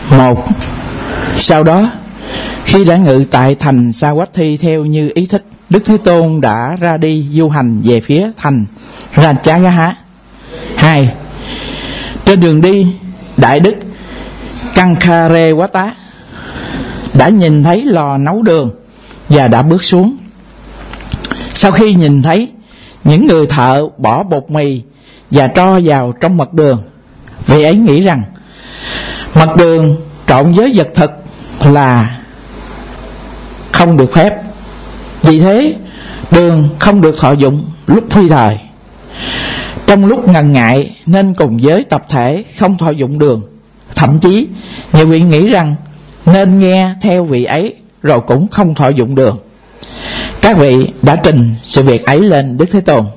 1. Sau đó, khi đã ngự tại thành Savatthi theo như ý thích, Đức Thế Tôn đã ra đi du hành về phía thành Ratchagaha. 2. Trên đường đi, Đại Đức Kankarewata đã nhìn thấy lò nấu đường và đã bước xuống. Sau khi nhìn thấy những người thợ bỏ bột mì và tro vào trong mật đường, vị ấy nghĩ rằng mật đường trộn với vật thực là không được phép. Vì thế đường không được thọ dụng lúc phi thời. Trong lúc ngần ngại nên cùng với tập thể không thọ dụng đường. Thậm chí nhiều vị nghĩ rằng nên nghe theo vị ấy rồi cũng không thọ dụng đường. Các vị đã trình sự việc ấy lên Đức Thế Tôn.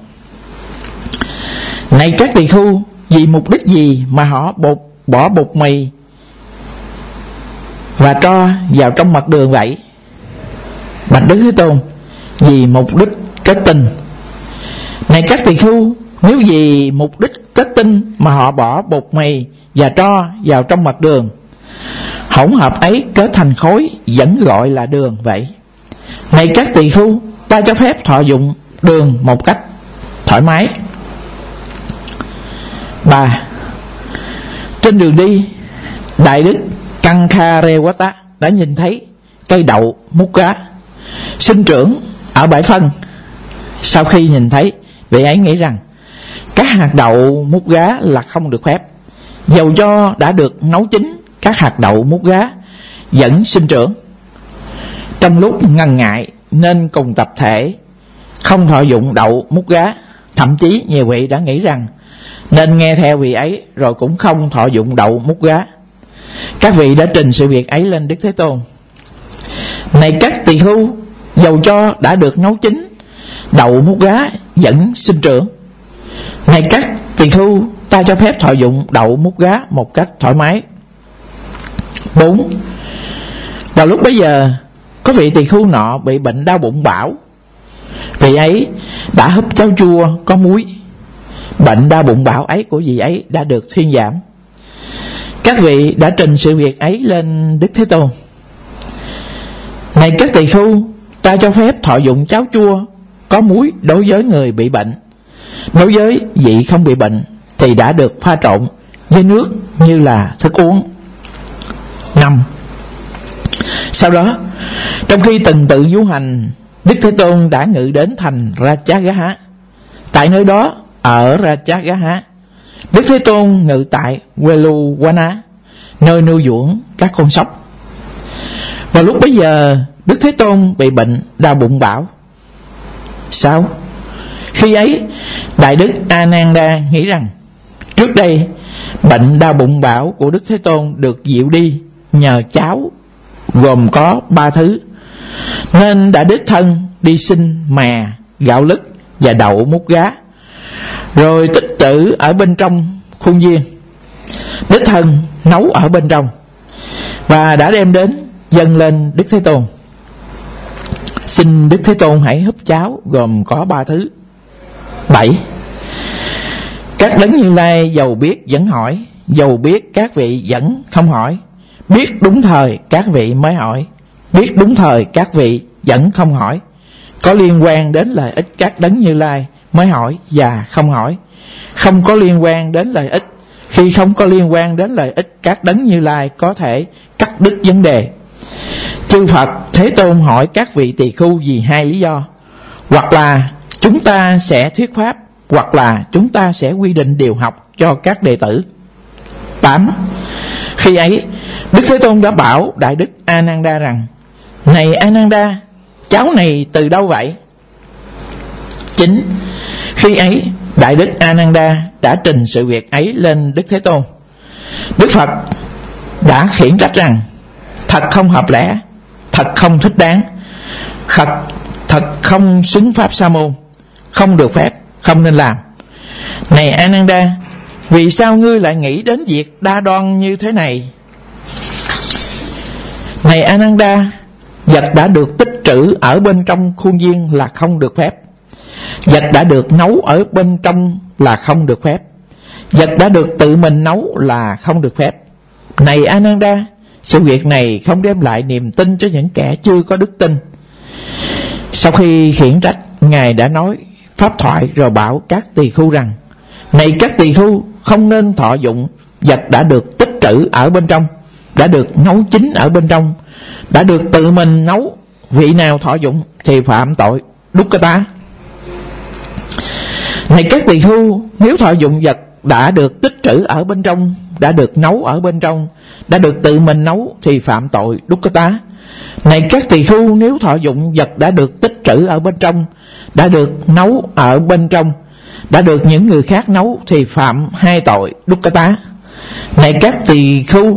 Này các tỳ khưu, vì mục đích gì mà họ bỏ bột mì và tro vào trong mật đường vậy? Bạch Đức Thế Tôn, vì mục đích kết tinh. Này các tỳ khưu, nếu vì mục đích kết tinh mà họ bỏ bột mì và tro vào trong mật đường, hỗn hợp ấy kết thành khối vẫn gọi là đường vậy. Này các tỳ khưu, ta cho phép thọ dụng đường một cách thoải mái. 3. Trên đường đi, Đại Đức Kankarewata đã nhìn thấy cây đậu mút gá sinh trưởng ở bãi phân. Sau khi nhìn thấy, vị ấy nghĩ rằng các hạt đậu mút gá là không được phép. Dầu cho đã được nấu chín, các hạt đậu mút gá vẫn sinh trưởng. Trong lúc ngần ngại nên cùng tập thể không thọ dụng đậu mút gá. Thậm chí nhiều vị đã nghĩ rằng nên nghe theo vị ấy rồi cũng không thọ dụng đậu mút gá. Các vị đã trình sự việc ấy lên Đức Thế Tôn. Này các tỳ khưu, dầu cho đã được nấu chín, đậu mút gá vẫn sinh trưởng. Này các tỳ khưu, ta cho phép thọ dụng đậu mút gá một cách thoải mái. 4. Vào lúc bấy giờ, có vị tỳ khưu nọ bị bệnh đau bụng bão. Vị ấy đã húp cháo chua có muối. Bệnh đau bụng bão ấy của vị ấy đã được thuyên giảm. Các vị đã trình sự việc ấy lên Đức Thế Tôn. Này các tỳ khưu, ta cho phép thọ dụng cháo chua có muối đối với người bị bệnh. Đối với vị không bị bệnh thì đã được pha trộn với nước như là thức uống. 5. Sau đó, trong khi từng tự du hành, Đức Thế Tôn đã ngự đến thành Ratchagaha. Tại nơi đó, ở Ratchagaha, Đức Thế Tôn ngự tại Veluwana, nơi nuôi dưỡng các con sóc. Vào lúc bấy giờ, Đức Thế Tôn bị bệnh đau bụng bão. 6. Khi ấy, Đại Đức Ananda nghĩ rằng trước đây bệnh đau bụng bão của Đức Thế Tôn được dịu đi nhờ cháo gồm có 3 thứ, nên đã đích thân đi xin mè, gạo lứt và đậu mút gá, rồi tích trữ ở bên trong khuôn viên, đích thân nấu ở bên trong, và đã đem đến dâng lên Đức Thế Tôn. Xin Đức Thế Tôn hãy húp cháo gồm có 3 thứ. 7. Các đấng Như Lai dầu biết vẫn hỏi, dầu biết các vị vẫn không hỏi. Biết đúng thời các vị mới hỏi, biết đúng thời các vị vẫn không hỏi. Có liên quan đến lợi ích các đấng Như Lai mới hỏi và không hỏi. Không có liên quan đến lợi ích. Khi không có liên quan đến lợi ích, các đấng Như Lai có thể cắt đứt vấn đề. Chư Phật Thế Tôn hỏi các vị tỳ khưu vì 2 lý do: hoặc là chúng ta sẽ thuyết pháp, hoặc là chúng ta sẽ quy định điều học cho các đệ tử. 8. Khi ấy, Đức Thế Tôn đã bảo Đại Đức Ananda rằng: Này Ananda, cháu này từ đâu vậy? 9. Khi ấy, Đại Đức Ananda đã trình sự việc ấy lên Đức Thế Tôn. Đức Phật đã khiển trách rằng: thật không hợp lẽ, thật không thích đáng, thật không xứng pháp sa môn, không được phép, không nên làm. Này Ananda, vì sao ngươi lại nghĩ đến việc đa đoan như thế này? Này Ananda, vật đã được tích trữ ở bên trong khuôn viên là không được phép. Vật đã được nấu ở bên trong là không được phép. Vật đã được tự mình nấu là không được phép. Này Ananda, sự việc này không đem lại niềm tin cho những kẻ chưa có đức tin. Sau khi khiển trách, Ngài đã nói pháp thoại rồi bảo các tỳ khưu rằng: này các tỳ khưu, không nên thọ dụng vật đã được tích trữ ở bên trong, đã được nấu chín ở bên trong, đã được tự mình nấu. Vị nào thọ dụng thì phạm tội Dukkata. Này các tỳ khưu, nếu thọ dụng vật đã được tích trữ ở bên trong, đã được nấu ở bên trong, đã được tự mình nấu thì phạm tội Dukkata. Này các tỳ khưu, nếu thọ dụng vật đã được tích trữ ở bên trong, đã được nấu ở bên trong, đã được những người khác nấu thì phạm 2 tội Dukkata. Này các tỳ khưu,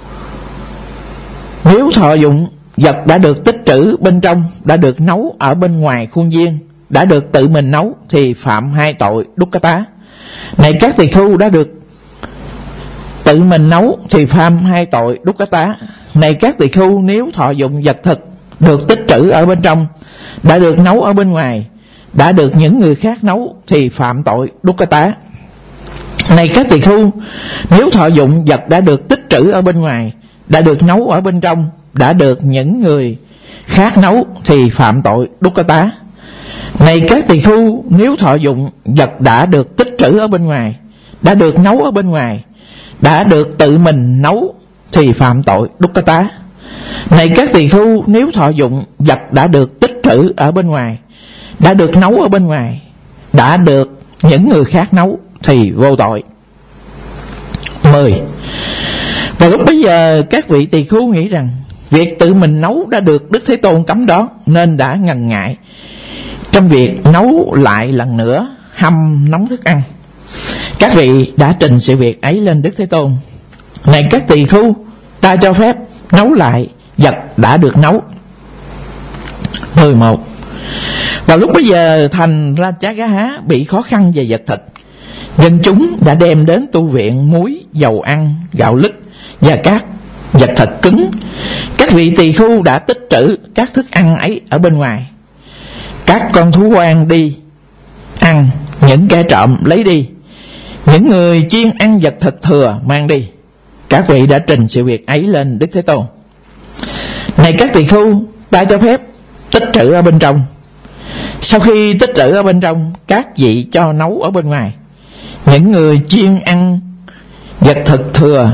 nếu thọ dụng vật đã được tích trữ bên trong, đã được nấu ở bên ngoài khuôn viên, đã được tự mình nấu thì phạm 2 tội Dukkata. Này các tỳ khưu, đã được tự mình nấu thì phạm 2 tội Dukkata. Này các tỳ khưu, nếu thọ dụng vật thực được tích trữ ở bên trong, đã được nấu ở bên ngoài, đã được những người khác nấu thì phạm tội Dukkata. Này các tỳ khưu, nếu thọ dụng vật đã được tích trữ ở bên ngoài, đã được nấu ở bên trong, đã được những người khác nấu thì phạm tội Dukkata. Này các tỳ khưu, nếu thọ dụng vật đã được tích trữ ở bên ngoài, đã được nấu ở bên ngoài, đã được tự mình nấu thì phạm tội Dukkata. Này các tỳ khưu, nếu thọ dụng vật đã được tích trữ ở bên ngoài, đã được nấu ở bên ngoài, đã được những người khác nấu thì vô tội. 10. Và lúc bấy giờ các vị tỳ khưu nghĩ rằng việc tự mình nấu đã được Đức Thế Tôn cấm đó, nên đã ngần ngại trong việc nấu lại lần nữa hâm nóng thức ăn. Các vị đã trình sự việc ấy lên Đức Thế Tôn: này các tỳ khưu, ta cho phép nấu lại vật đã được nấu. 11. Vào lúc bấy giờ thành Ratchagaha bị khó khăn về vật thịt. Dân chúng đã đem đến tu viện muối, dầu ăn, gạo lứt và các vật thịt cứng. Các vị tỳ khưu đã tích trữ các thức ăn ấy ở bên ngoài. Các con thú hoang đi ăn, những kẻ trộm lấy đi, những người chuyên ăn vật thịt thừa mang đi. Các vị đã trình sự việc ấy lên Đức Thế Tôn: này các tỳ khưu, ta cho phép tích trữ ở bên trong. Sau khi tích trữ ở bên trong, các vị cho nấu ở bên ngoài. Những người chuyên ăn vật thịt thừa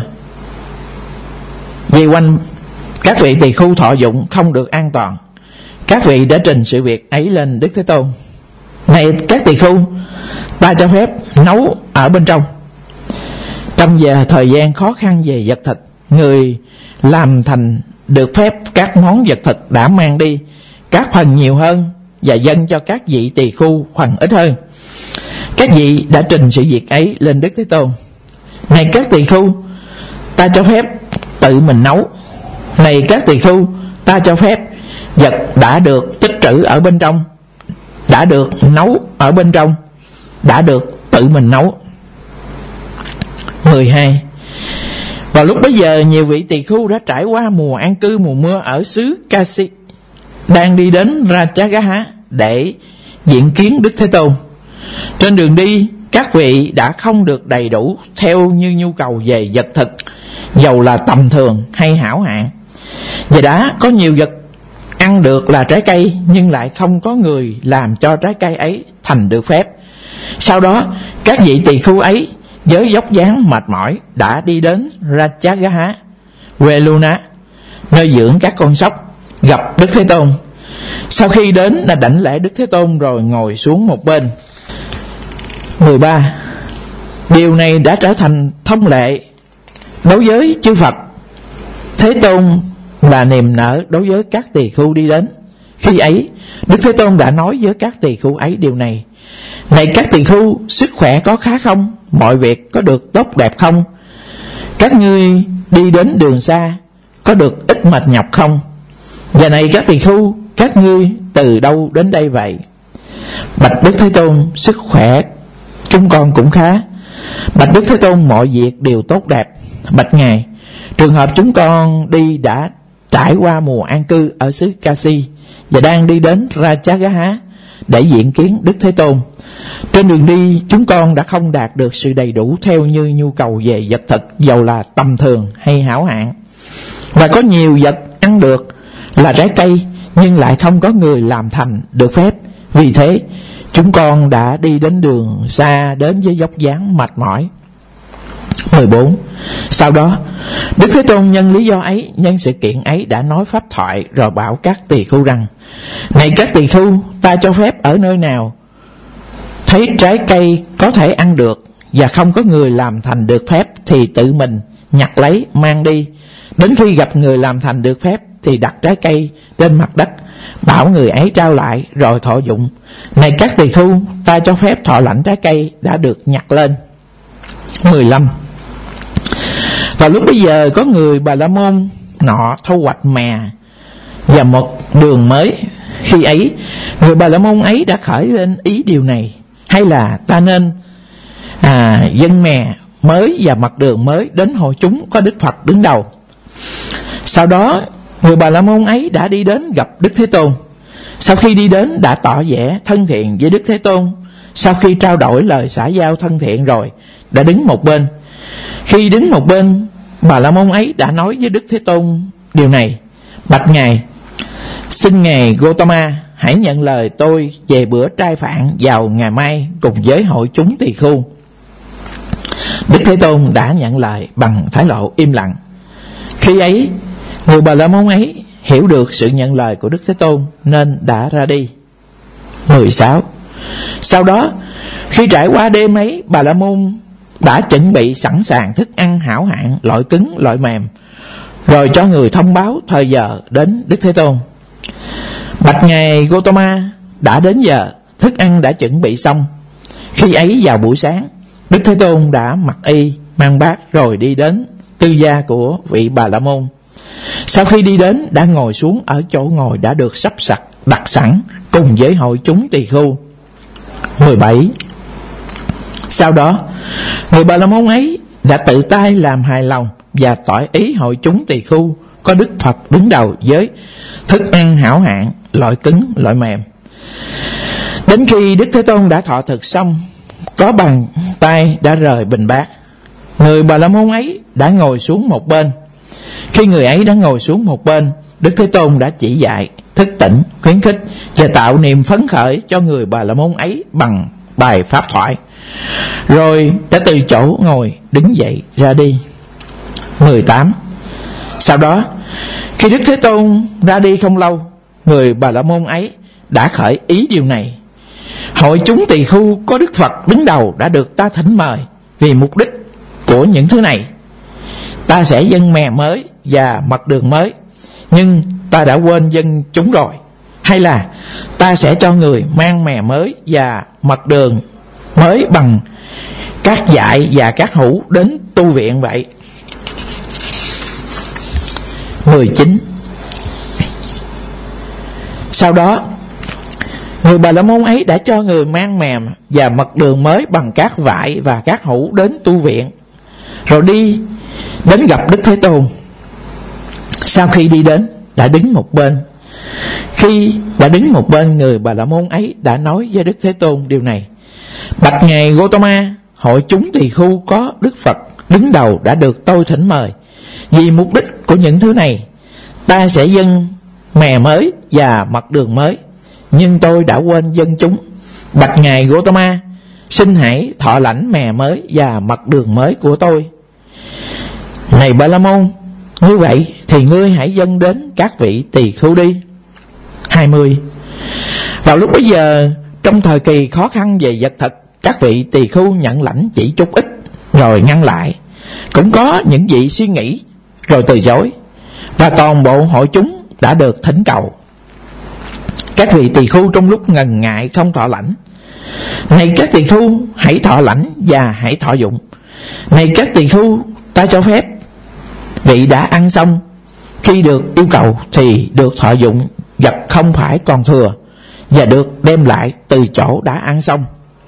vì quanh các vị tỳ khưu thọ dụng không được an toàn. Các vị đã trình sự việc ấy lên Đức Thế Tôn: này các tỳ khưu, ta cho phép nấu ở bên trong. Trong giờ thời gian khó khăn về vật thịt, người làm thành được phép các món vật thịt đã mang đi các phần nhiều hơn và dâng cho các vị tỳ khưu phần ít hơn. Các vị đã trình sự việc ấy lên Đức Thế Tôn: này các tỳ khưu, ta cho phép tự mình nấu. Này các tỳ khưu, ta cho phép vật đã được tích trữ ở bên trong, đã được nấu ở bên trong, đã được tự mình nấu. 12. Vào lúc bấy giờ, nhiều vị tỳ khưu đã trải qua mùa an cư mùa mưa ở xứ Kasi, đang đi đến Ratchagaha để diện kiến Đức Thế Tôn. Trên đường đi, các vị đã không được đầy đủ theo như nhu cầu về vật thực, dầu là tầm thường hay hảo hạn. Và đã có nhiều vật ăn được là trái cây, nhưng lại không có người làm cho trái cây ấy thành được phép. Sau đó, các vị tỳ khưu ấy với dốc dáng mệt mỏi đã đi đến Ratchagaha, Veluna, nơi dưỡng các con sóc, gặp Đức Thế Tôn. Sau khi đến là đảnh lễ Đức Thế Tôn rồi ngồi xuống một bên. 13. Điều này đã trở thành thông lệ đối với chư Phật. Thế Tôn là niềm nở đối với các tỳ khưu đi đến. Khi ấy, Đức Thế Tôn đã nói với các tỳ khưu ấy điều này: này các tỳ khưu, sức khỏe có khá không? Mọi việc có được tốt đẹp không? Các ngươi đi đến đường xa có được ít mệt nhọc không? Và này các tỳ khưu, các ngươi từ đâu đến đây vậy? Bạch Đức Thế Tôn, sức khỏe chúng con cũng khá. Bạch Đức Thế Tôn, mọi việc đều tốt đẹp. Bạch Ngài, trường hợp chúng con đi đã trải qua mùa an cư ở xứ Kasi và đang đi đến Ratchagaha để diện kiến Đức Thế Tôn. Trên đường đi, chúng con đã không đạt được sự đầy đủ theo như nhu cầu về vật thực, dầu là tầm thường hay hảo hạn. Và có nhiều vật ăn được là trái cây, nhưng lại không có người làm thành được phép. Vì thế chúng con đã đi đến đường xa, đến với dốc dáng mệt mỏi. 14. Sau đó Đức Thế Tôn nhân lý do ấy, nhân sự kiện ấy, đã nói pháp thoại, rồi bảo các tỳ khưu rằng: này các tỳ khưu, ta cho phép ở nơi nào thấy trái cây có thể ăn được và không có người làm thành được phép thì tự mình nhặt lấy mang đi. Đến khi gặp người làm thành được phép thì đặt trái cây trên mặt đất, bảo người ấy trao lại rồi thọ dụng. Này các tỳ khưu, ta cho phép thọ lãnh trái cây đã được nhặt lên. 15. Vào lúc bấy giờ có người Bà La Môn nọ thu hoạch mè và một đường mới. Khi ấy người Bà La Môn ấy đã khởi lên ý điều này: hay là ta nên dâng mè mới và mặt đường mới đến hội chúng có Đức Phật đứng đầu. Sau đó người Bà La Môn ấy đã đi đến gặp Đức Thế Tôn. Sau khi đi đến đã tỏ vẻ thân thiện với Đức Thế Tôn. Sau khi trao đổi lời xã giao thân thiện rồi, đã đứng một bên. Khi đứng một bên, Bà La Môn ấy đã nói với Đức Thế Tôn điều này: bạch Ngài, xin Ngài Gotama hãy nhận lời tôi về bữa trai phạn vào ngày mai cùng với hội chúng tỳ khưu. Đức Thế Tôn đã nhận lời bằng thái độ im lặng. Khi ấy người Bà La Môn ấy hiểu được sự nhận lời của Đức Thế Tôn nên đã ra đi. 16. Sau đó khi trải qua đêm ấy, Bà La Môn đã chuẩn bị sẵn sàng thức ăn hảo hạng, loại cứng loại mềm, rồi cho người thông báo thời giờ đến Đức Thế Tôn. Bạch Ngài Gotama, đã đến giờ, thức ăn đã chuẩn bị xong. Khi ấy vào buổi sáng, Đức Thế Tôn đã mặc y mang bát rồi đi đến tư gia của vị Bà La Môn. Sau khi đi đến đã ngồi xuống ở chỗ ngồi đã được sắp đặt sẵn cùng với hội chúng tỳ khưu. 17. Sau đó người Bà La Môn ấy đã tự tay làm hài lòng và tỏ ý hội chúng tỳ khưu có Đức Phật đứng đầu với thức ăn hảo hạng, loại cứng loại mềm. Đến khi Đức Thế Tôn đã thọ thực xong, có bàn tay đã rời bình bát. Người Bà La Môn ấy đã ngồi xuống một bên. Khi người ấy đã ngồi xuống một bên, Đức Thế Tôn đã chỉ dạy, thức tỉnh, khuyến khích và tạo niềm phấn khởi cho người Bà La Môn ấy bằng bài pháp thoại, rồi đã từ chỗ ngồi đứng dậy ra đi. 18. Sau đó khi Đức Thế Tôn ra đi không lâu, người Bà La Môn ấy đã khởi ý điều này: hội chúng tỳ khưu có Đức Phật đứng đầu đã được ta thỉnh mời vì mục đích của những thứ này. Ta sẽ dâng mè mới và mật đường mới, nhưng ta đã quên dâng chúng rồi. Hay là ta sẽ cho người mang mè mới và mật đường mới bằng các dại và các hũ đến tu viện vậy. 19. Sau đó người Bà La Môn ấy đã cho người mang mè và mật đường mới bằng các vải và các hũ đến tu viện, rồi đi đến gặp Đức Thế Tôn. Sau khi đi đến đã đứng một bên. Khi đã đứng một bên, người Bà La Môn ấy đã nói với Đức Thế Tôn điều này: bạch Ngài Gotama, hội chúng tỳ khưu có Đức Phật đứng đầu đã được tôi thỉnh mời. Vì mục đích của những thứ này, ta sẽ dâng mè mới và mật đường mới, nhưng tôi đã quên dâng chúng. Bạch Ngài Gotama, xin hãy thọ lãnh mè mới và mật đường mới của tôi. Này Bà La Môn, như vậy thì ngươi hãy dâng đến các vị tỳ khưu đi. 20. Vào lúc bấy giờ, trong thời kỳ khó khăn về vật thực, các vị tỳ khưu nhận lãnh chỉ chút ít rồi ngăn lại. Cũng có những vị suy nghĩ rồi từ chối, và toàn bộ hội chúng đã được thỉnh cầu. Các vị tỳ khưu trong lúc ngần ngại không thọ lãnh: này các tỳ khưu, hãy thọ lãnh và hãy thọ dụng. Này các tỳ khưu, ta cho phép vị đã ăn xong, khi được yêu cầu thì được thọ dụng vật không phải còn thừa, và được đem lại từ chỗ đã ăn xong.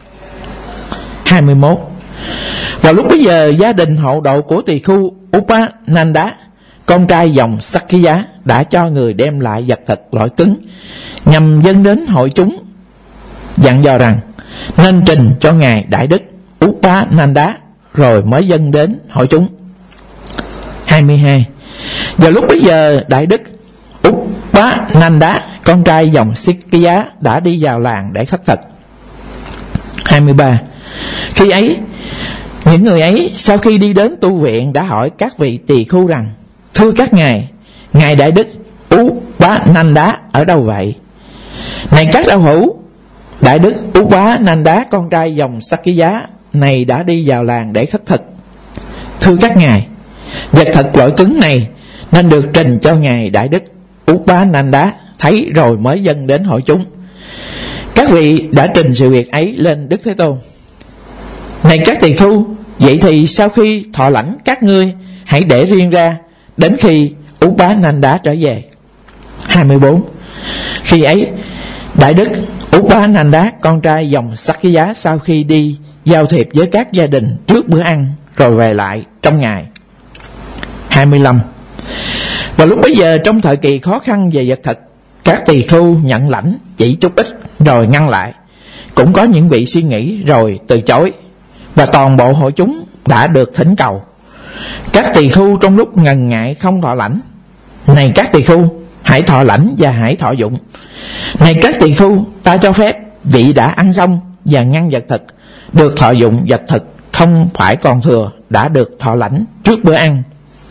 21. Vào lúc bấy giờ, gia đình hộ độ của tỳ khưu Upananda, con trai dòng Sakya, đã cho người đem lại vật thực loại cứng nhằm dâng đến hội chúng, dặn dò rằng nên trình cho ngài Đại Đức Upananda rồi mới dâng đến hội chúng. 22. Vào lúc bấy giờ, Đại Đức Upananda, con trai dòng Sikhiya, đã đi vào làng để khất thực. 23. Khi ấy, những người ấy sau khi đi đến tu viện đã hỏi các vị tỳ khưu rằng: thưa các ngài, ngài Đại Đức Upananda ở đâu vậy? Này các đạo hữu, Đại Đức Upananda, con trai dòng Sikhiya này đã đi vào làng để khất thực. Thưa các ngài, vật thực loại cứng này nên được trình cho ngài Đại Đức Upananda thấy rồi mới dâng đến hội chúng. Các vị đã trình sự việc ấy lên Đức Thế Tôn. Này các tỳ khưu, vậy thì sau khi thọ lãnh các ngươi hãy để riêng ra đến khi Upananda trở về. 24. Khi ấy, Đại Đức Upananda, con trai dòng Sikhiya, sau khi đi giao thiệp với các gia đình trước bữa ăn rồi về lại trong ngày. 25. Và lúc bấy giờ, trong thời kỳ khó khăn về vật thực, các tỳ khưu nhận lãnh chỉ chút ít rồi ngăn lại. Cũng có những vị suy nghĩ rồi từ chối, và toàn bộ hội chúng đã được thỉnh cầu. Các tỳ khưu trong lúc ngần ngại không thọ lãnh. Này các tỳ khưu, hãy thọ lãnh và hãy thọ dụng. Này các tỳ khưu, ta cho phép vị đã ăn xong và ngăn vật thực được thọ dụng vật thực không phải còn thừa đã được thọ lãnh trước bữa ăn.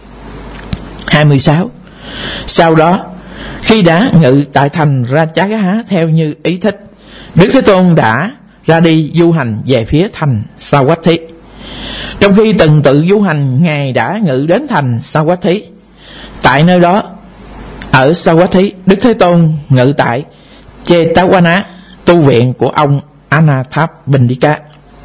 26. Sau đó, khi đã ngự tại thành Ratchagaha theo như ý thích, Đức Thế Tôn đã ra đi du hành về phía thành Savatthi. Trong khi từng tự du hành, Ngài đã ngự đến thành Savatthi. Tại nơi đó, ở Savatthi, Đức Thế Tôn ngự tại Jetavana, tu viện của ông Anathapindika.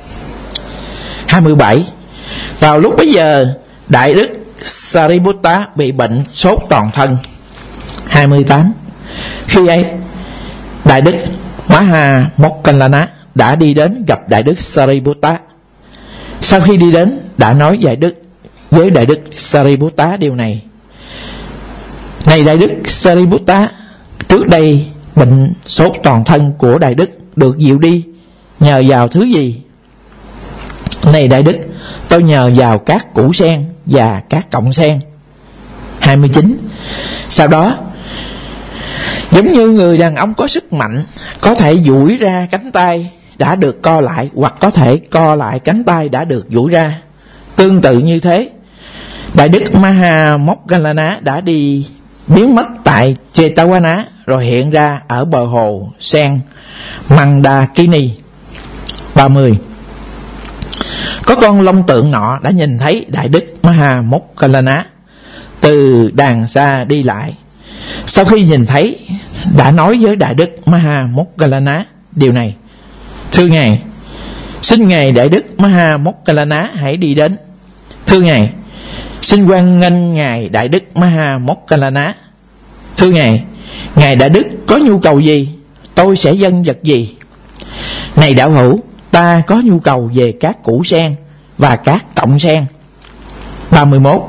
27. Vào lúc bấy giờ, Đại Đức Sariputta bị bệnh sốt toàn thân. 28. Khi ấy, Đại Đức Maha Moggallana đã đi đến gặp Đại Đức Sariputta. Sau khi đi đến, đã nói với Đại Đức Sariputta điều này: Này Đại Đức Sariputta, trước đây bệnh sốt toàn thân của Đại Đức được dịu đi nhờ vào thứ gì? Này Đại Đức, tôi nhờ vào các củ sen và các cọng sen. 29. Sau đó, giống như người đàn ông có sức mạnh có thể duỗi ra cánh tay đã được co lại, hoặc có thể co lại cánh tay đã được duỗi ra, tương tự như thế, Đại Đức Maha Moggallana đã đi biến mất tại Jetavana rồi hiện ra ở bờ hồ sen Mandakini. 30. Có con long tượng nọ đã nhìn thấy Đại Đức Maha Moggallana từ đàng xa đi lại. Sau khi nhìn thấy, đã nói với Đại Đức Maha Moggallana điều này: Thưa Ngài, xin Ngài Đại Đức Maha Moggallana hãy đi đến. Thưa Ngài, xin hoan nghênh Ngài Đại Đức Maha Moggallana. Thưa Ngài, Ngài Đại Đức có nhu cầu gì? Tôi sẽ dâng vật gì? Này đạo hữu, ta có nhu cầu về các củ sen và các cọng sen. 31.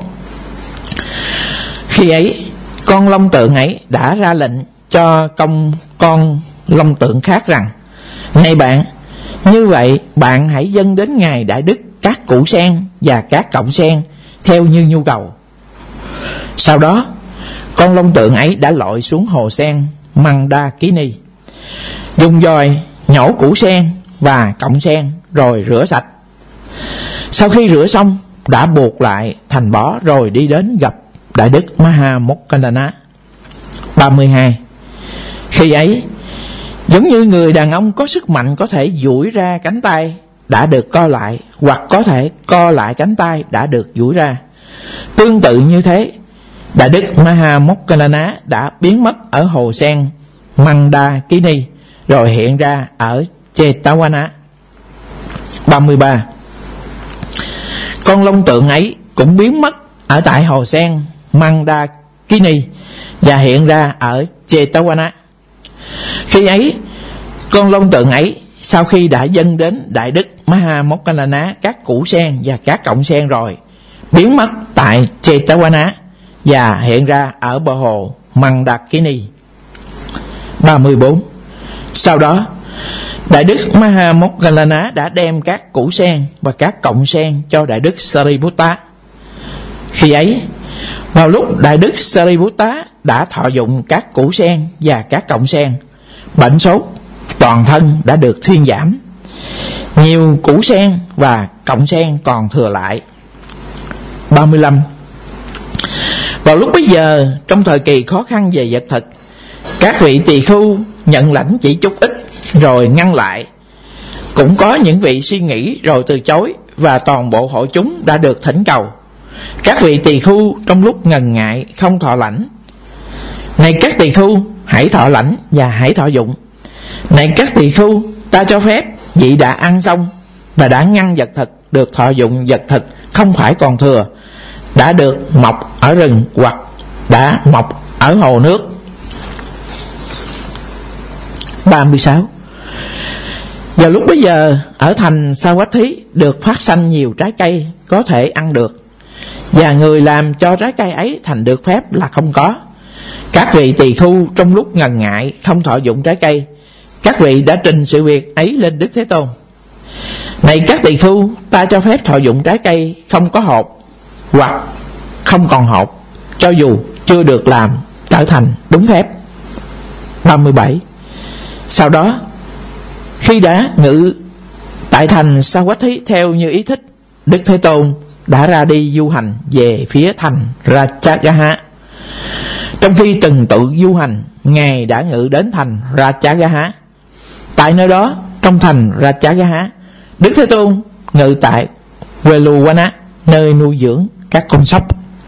Khi ấy, con long tượng ấy đã ra lệnh cho con long tượng khác rằng: Này bạn, như vậy bạn hãy dâng đến Ngài Đại Đức các củ sen và các cọng sen theo như nhu cầu. Sau đó, con long tượng ấy đã lội xuống hồ sen Mandakini, dùng dòi nhổ củ sen và cọng sen rồi rửa sạch. Sau khi rửa xong, đã buộc lại thành bó rồi đi đến gặp Đại Đức Maha Moggallana. 32. Khi ấy, giống như người đàn ông có sức mạnh có thể duỗi ra cánh tay đã được co lại, hoặc có thể co lại cánh tay đã được duỗi ra, tương tự như thế, Đại Đức Maha Moggallana đã biến mất ở hồ sen Mandakini rồi hiện ra ở Jetavana. 33. Con long tượng ấy cũng biến mất ở tại hồ sen Mandakini và hiện ra ở Jetavana. Khi ấy, con long tượng ấy sau khi đã dâng đến Đại Đức Maha Moggallana các củ sen và các cọng sen rồi, biến mất tại Jetavana và hiện ra ở bờ hồ Mandakini. 34. Sau đó, Đại Đức Maha Moggallana đã đem các củ sen và các cọng sen cho Đại Đức Sariputta. Khi ấy, Vào lúc Đại Đức Sariputta đã thọ dụng các củ sen và các cọng sen, bệnh sốt toàn thân đã được thuyên giảm. Nhiều củ sen và cọng sen còn thừa lại. 35. Vào lúc bấy giờ, trong thời kỳ khó khăn về vật thực, các vị tỳ khưu nhận lãnh chỉ chút ít rồi ngăn lại. Cũng có những vị suy nghĩ rồi từ chối, và toàn bộ hội chúng đã được thỉnh cầu. Các vị tỳ khưu trong lúc ngần ngại không thọ lãnh. Này các tỳ khưu, hãy thọ lãnh và hãy thọ dụng. Này các tỳ khưu, ta cho phép vị đã ăn xong và đã ngăn vật thực được thọ dụng vật thực không phải còn thừa, đã được mọc ở rừng hoặc đã mọc ở hồ nước. 36. Vào lúc bấy giờ, ở thành Savatthi được phát sanh nhiều trái cây có thể ăn được, và người làm cho trái cây ấy thành được phép là không có. Các vị tỳ khưu trong lúc ngần ngại không thọ dụng trái cây, các vị đã trình sự việc ấy lên Đức Thế Tôn. Này các tỳ khưu, ta cho phép thọ dụng trái cây không có hột hoặc không còn hột, cho dù chưa được làm trở thành đúng phép. 37. Sau đó, khi đã ngự tại thành Savatthi theo như ý thích, Đức Thế Tôn đã ra đi du hành về phía thành Ratchagaha. Trong khi từng tự du hành, Ngài đã ngự đến thành Ratchagaha. Tại nơi đó, trong thành Ratchagaha, Đức Thế Tôn ngự tại Veluwana, nơi nuôi dưỡng các con sóc.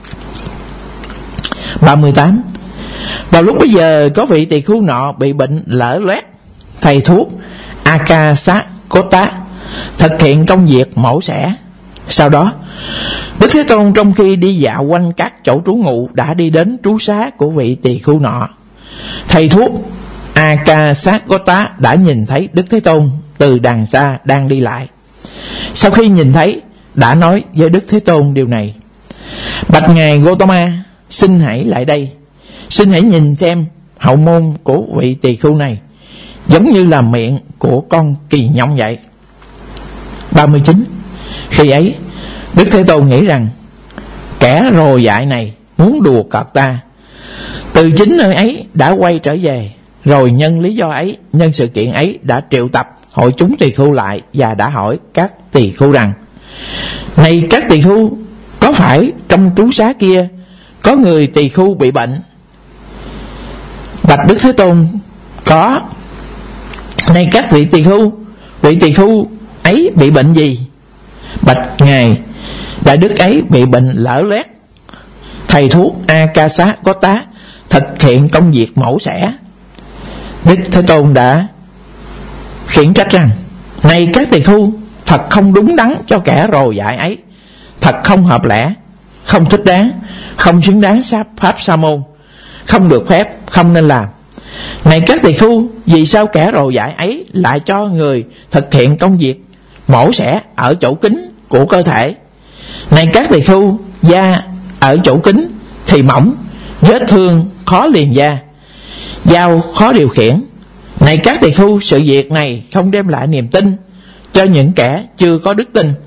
38. Vào lúc bấy giờ, có vị tỳ khưu nọ bị bệnh lở loét. Thầy thuốc Akasakota thực hiện công việc mổ xẻ. Sau đó, Đức Thế Tôn trong khi đi dạo quanh các chỗ trú ngụ đã đi đến trú xá của vị tỳ khưu nọ. Thầy thuốc Akasakota đã nhìn thấy Đức Thế Tôn từ đằng xa đang đi lại. Sau khi nhìn thấy, đã nói với Đức Thế Tôn điều này: Bạch Ngài Gotama, xin hãy lại đây. Xin hãy nhìn xem hậu môn của vị tỳ khưu này giống như là miệng của con kỳ nhông vậy. 39. Khi ấy, Đức Thế Tôn nghĩ rằng kẻ rồ dại này muốn đùa cợt ta. Từ chính nơi ấy đã quay trở về, rồi nhân lý do ấy, nhân sự kiện ấy đã triệu tập hội chúng tỳ khưu lại và đã hỏi các tỳ khưu rằng: Này các tỳ khưu, có phải trong trú xá kia có người tỳ khưu bị bệnh? Bạch Đức Thế Tôn: Có. Này các vị tỳ khưu ấy bị bệnh gì? Bạch Ngài, đại đức ấy bị bệnh lở loét. Thầy thuốc Akasakota thực hiện công việc mổ xẻ. Đức Thế Tôn đã khiển trách rằng: Này các tỳ khưu, thật không đúng đắn cho kẻ rồ dại ấy, thật không hợp lẽ, không thích đáng, không xứng đáng pháp sa môn, không được phép, không nên làm. Này các tỳ khưu, vì sao kẻ rồ dại ấy lại cho người thực hiện công việc mổ xẻ ở chỗ kín của cơ thể? Này các tỳ khưu, da ở chỗ kín thì mỏng, vết thương khó liền da, dao khó điều khiển. Này các tỳ khưu, sự việc này không đem lại niềm tin cho những kẻ chưa có đức tin.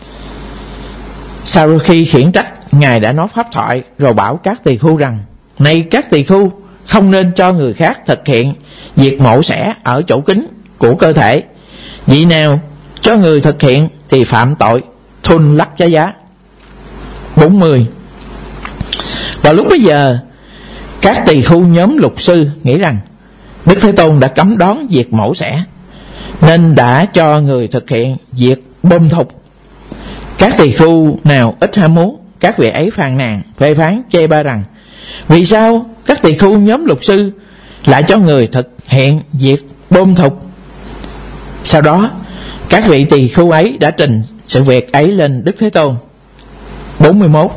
Sau khi khiển trách, Ngài đã nói pháp thoại rồi bảo các tỳ khưu rằng: Này các tỳ khưu, không nên cho người khác thực hiện việc mổ xẻ ở chỗ kín của cơ thể. Vị nào cho người thực hiện thì phạm tội thun lắc giá giá. 40. Vào lúc bấy giờ, các tỳ khưu nhóm lục sư nghĩ rằng Đức Thế Tôn đã cấm đoán việc mổ xẻ, nên đã cho người thực hiện việc bơm thục. Các tỳ khưu nào ít ham muốn, các vị ấy phàn nàn, phê phán, chê bai rằng: Vì sao các tỳ khưu nhóm lục sư lại cho người thực hiện việc bơm thục? Sau đó, các vị tỳ khưu ấy đã trình sự việc ấy lên Đức Thế Tôn. 41.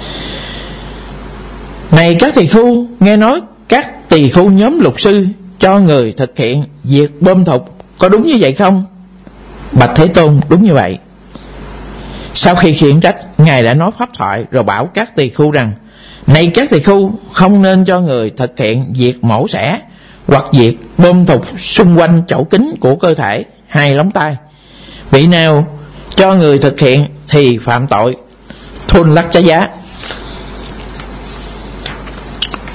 Này các tỳ khưu, nghe nói các tỳ khưu nhóm lục sư cho người thực hiện việc bơm thục, có đúng như vậy không? Bạch Thế Tôn, đúng như vậy. Sau khi khiển trách, Ngài đã nói pháp thoại rồi bảo các tỳ khưu rằng: Này các tỳ khưu, không nên cho người thực hiện việc mổ xẻ hoặc việc bơm thục xung quanh chỗ kín của cơ thể, hai lóng tay. Vị nào cho người thực hiện thì phạm tội thun lắc giá giá.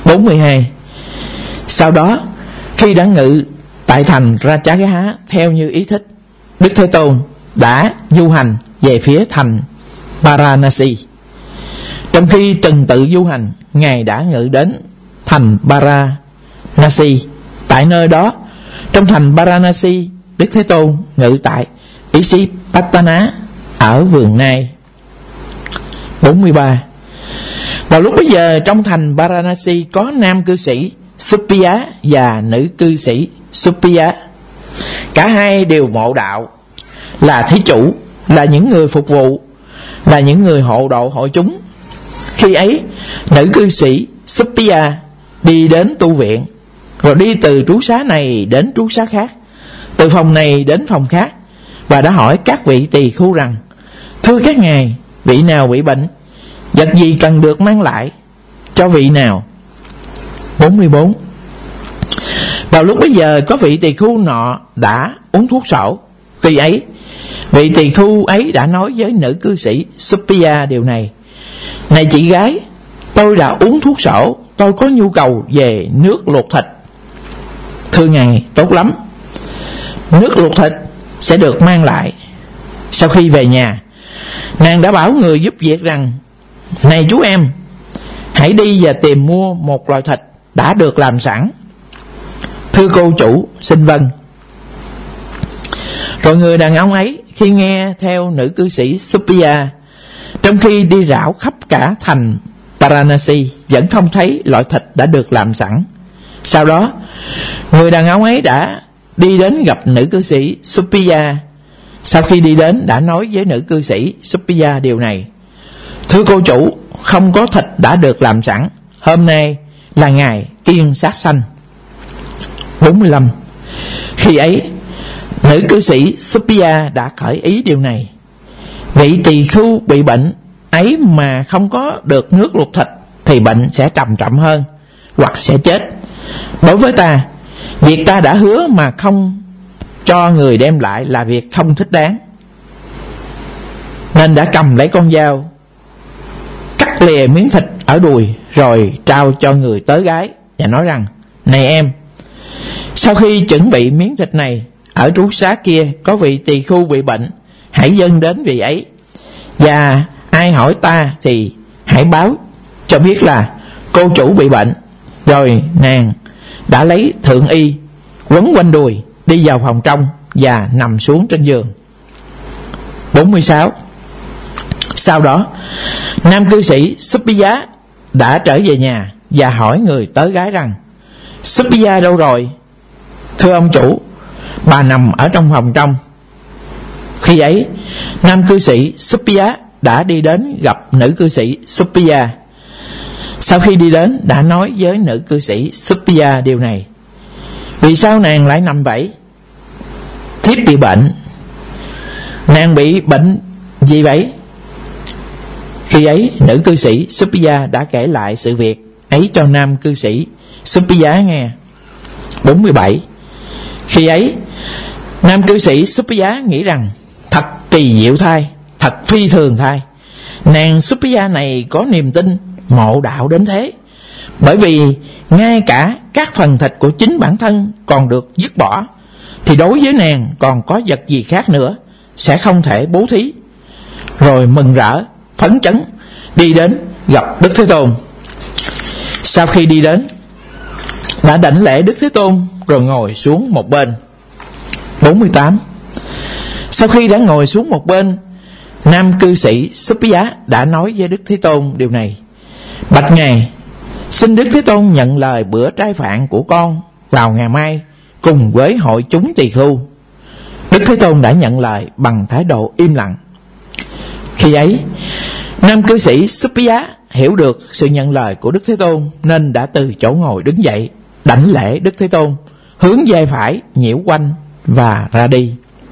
42. Sau đó, khi đã ngự tại thành Ratchaghá theo như ý thích, Đức Thế Tôn đã du hành về phía thành Varanasi. Trong khi trần tự du hành, Ngài đã ngự đến thành Varanasi. Tại nơi đó, trong thành Varanasi, Đức Thế Tôn ngự tại Isipatana ở vườn Nai. 43. Vào lúc bấy giờ, trong thành Varanasi có nam cư sĩ Suppiya và nữ cư sĩ Suppiya. Cả hai đều mộ đạo, là thí chủ, là những người phục vụ, là những người hộ độ hội chúng. Khi ấy, nữ cư sĩ Suppiya đi đến tu viện, rồi đi từ trú xá này đến trú xá khác, từ phòng này đến phòng khác, và đã hỏi các vị tỳ khưu rằng: thưa các ngài, vị nào bị bệnh, vật gì cần được mang lại cho vị nào? 44. Vào lúc bấy giờ, có vị tỳ khưu nọ đã uống thuốc sổ. Khi ấy, vị tỳ khưu ấy đã nói với nữ cư sĩ Suppiya điều này: này chị gái, tôi đã uống thuốc sổ, tôi có nhu cầu về nước luộc thịt. Thưa ngài, tốt lắm, nước luộc thịt sẽ được mang lại. Sau khi về nhà, nàng đã bảo người giúp việc rằng: này chú em, hãy đi và tìm mua một loại thịt đã được làm sẵn. Thưa cô chủ, xin vâng. Rồi người đàn ông ấy khi nghe theo nữ cư sĩ Suppiya, trong khi đi rảo khắp cả thành Varanasi, vẫn không thấy loại thịt đã được làm sẵn. Sau đó, người đàn ông ấy đã đi đến gặp nữ cư sĩ Suppiya. Sau khi đi đến, đã nói với nữ cư sĩ Suppiya điều này: thưa cô chủ, không có thịt đã được làm sẵn. Hôm nay là ngày kiêng sát sanh. 45. Khi ấy, nữ cư sĩ Suppiya đã khởi ý điều này: vị tỳ khưu bị bệnh ấy mà không có được nước luộc thịt thì bệnh sẽ trầm trọng hơn, hoặc sẽ chết. Đối với ta, việc ta đã hứa mà không cho người đem lại là việc không thích đáng, nên đã cầm lấy con dao cắt lìa miếng thịt ở đùi, rồi trao cho người tớ gái và nói rằng: này em, sau khi chuẩn bị miếng thịt này, ở trú xá kia có vị tỳ khưu bị bệnh, hãy dâng đến vị ấy, và ai hỏi ta thì hãy báo cho biết là cô chủ bị bệnh. Rồi nàng đã lấy thượng y quấn quanh đùi, đi vào phòng trong và nằm xuống trên giường. 46. Sau đó, nam cư sĩ Suppiya đã trở về nhà và hỏi người tớ gái rằng: Suppiya đâu rồi? Thưa ông chủ, bà nằm ở trong phòng trong. Khi ấy, nam cư sĩ Suppiya đã đi đến gặp nữ cư sĩ Suppiya. Sau khi đi đến, đã nói với nữ cư sĩ Suppiya điều này: vì sao nàng lại nằm vậy? Thiếp bị bệnh. Nàng bị bệnh gì vậy? Khi ấy, nữ cư sĩ Suppiya đã kể lại sự việc ấy cho nam cư sĩ Suppiya nghe. 47. Khi ấy, nam cư sĩ Suppiya nghĩ rằng: thật kỳ diệu thay, thật phi thường thay. Nàng Suppiya này có niềm tin mộ đạo đến thế, bởi vì ngay cả các phần thịt của chính bản thân còn được dứt bỏ, thì đối với nàng còn có vật gì khác nữa sẽ không thể bố thí. Rồi mừng rỡ phấn chấn đi đến gặp Đức Thế Tôn. Sau khi đi đến, đã đảnh lễ Đức Thế Tôn rồi ngồi xuống một bên. 48. Sau khi đã ngồi xuống một bên, nam cư sĩ Suppiya đã nói với Đức Thế Tôn điều này: bạch ngài, xin Đức Thế Tôn nhận lời bữa trai phạn của con vào ngày mai cùng với hội chúng tỳ khưu. Đức Thế Tôn đã nhận lời bằng thái độ im lặng. Khi ấy, nam cư sĩ Suppiya hiểu được sự nhận lời của Đức Thế Tôn, nên đã từ chỗ ngồi đứng dậy, đảnh lễ Đức Thế Tôn, hướng vai phải nhiễu quanh và ra đi.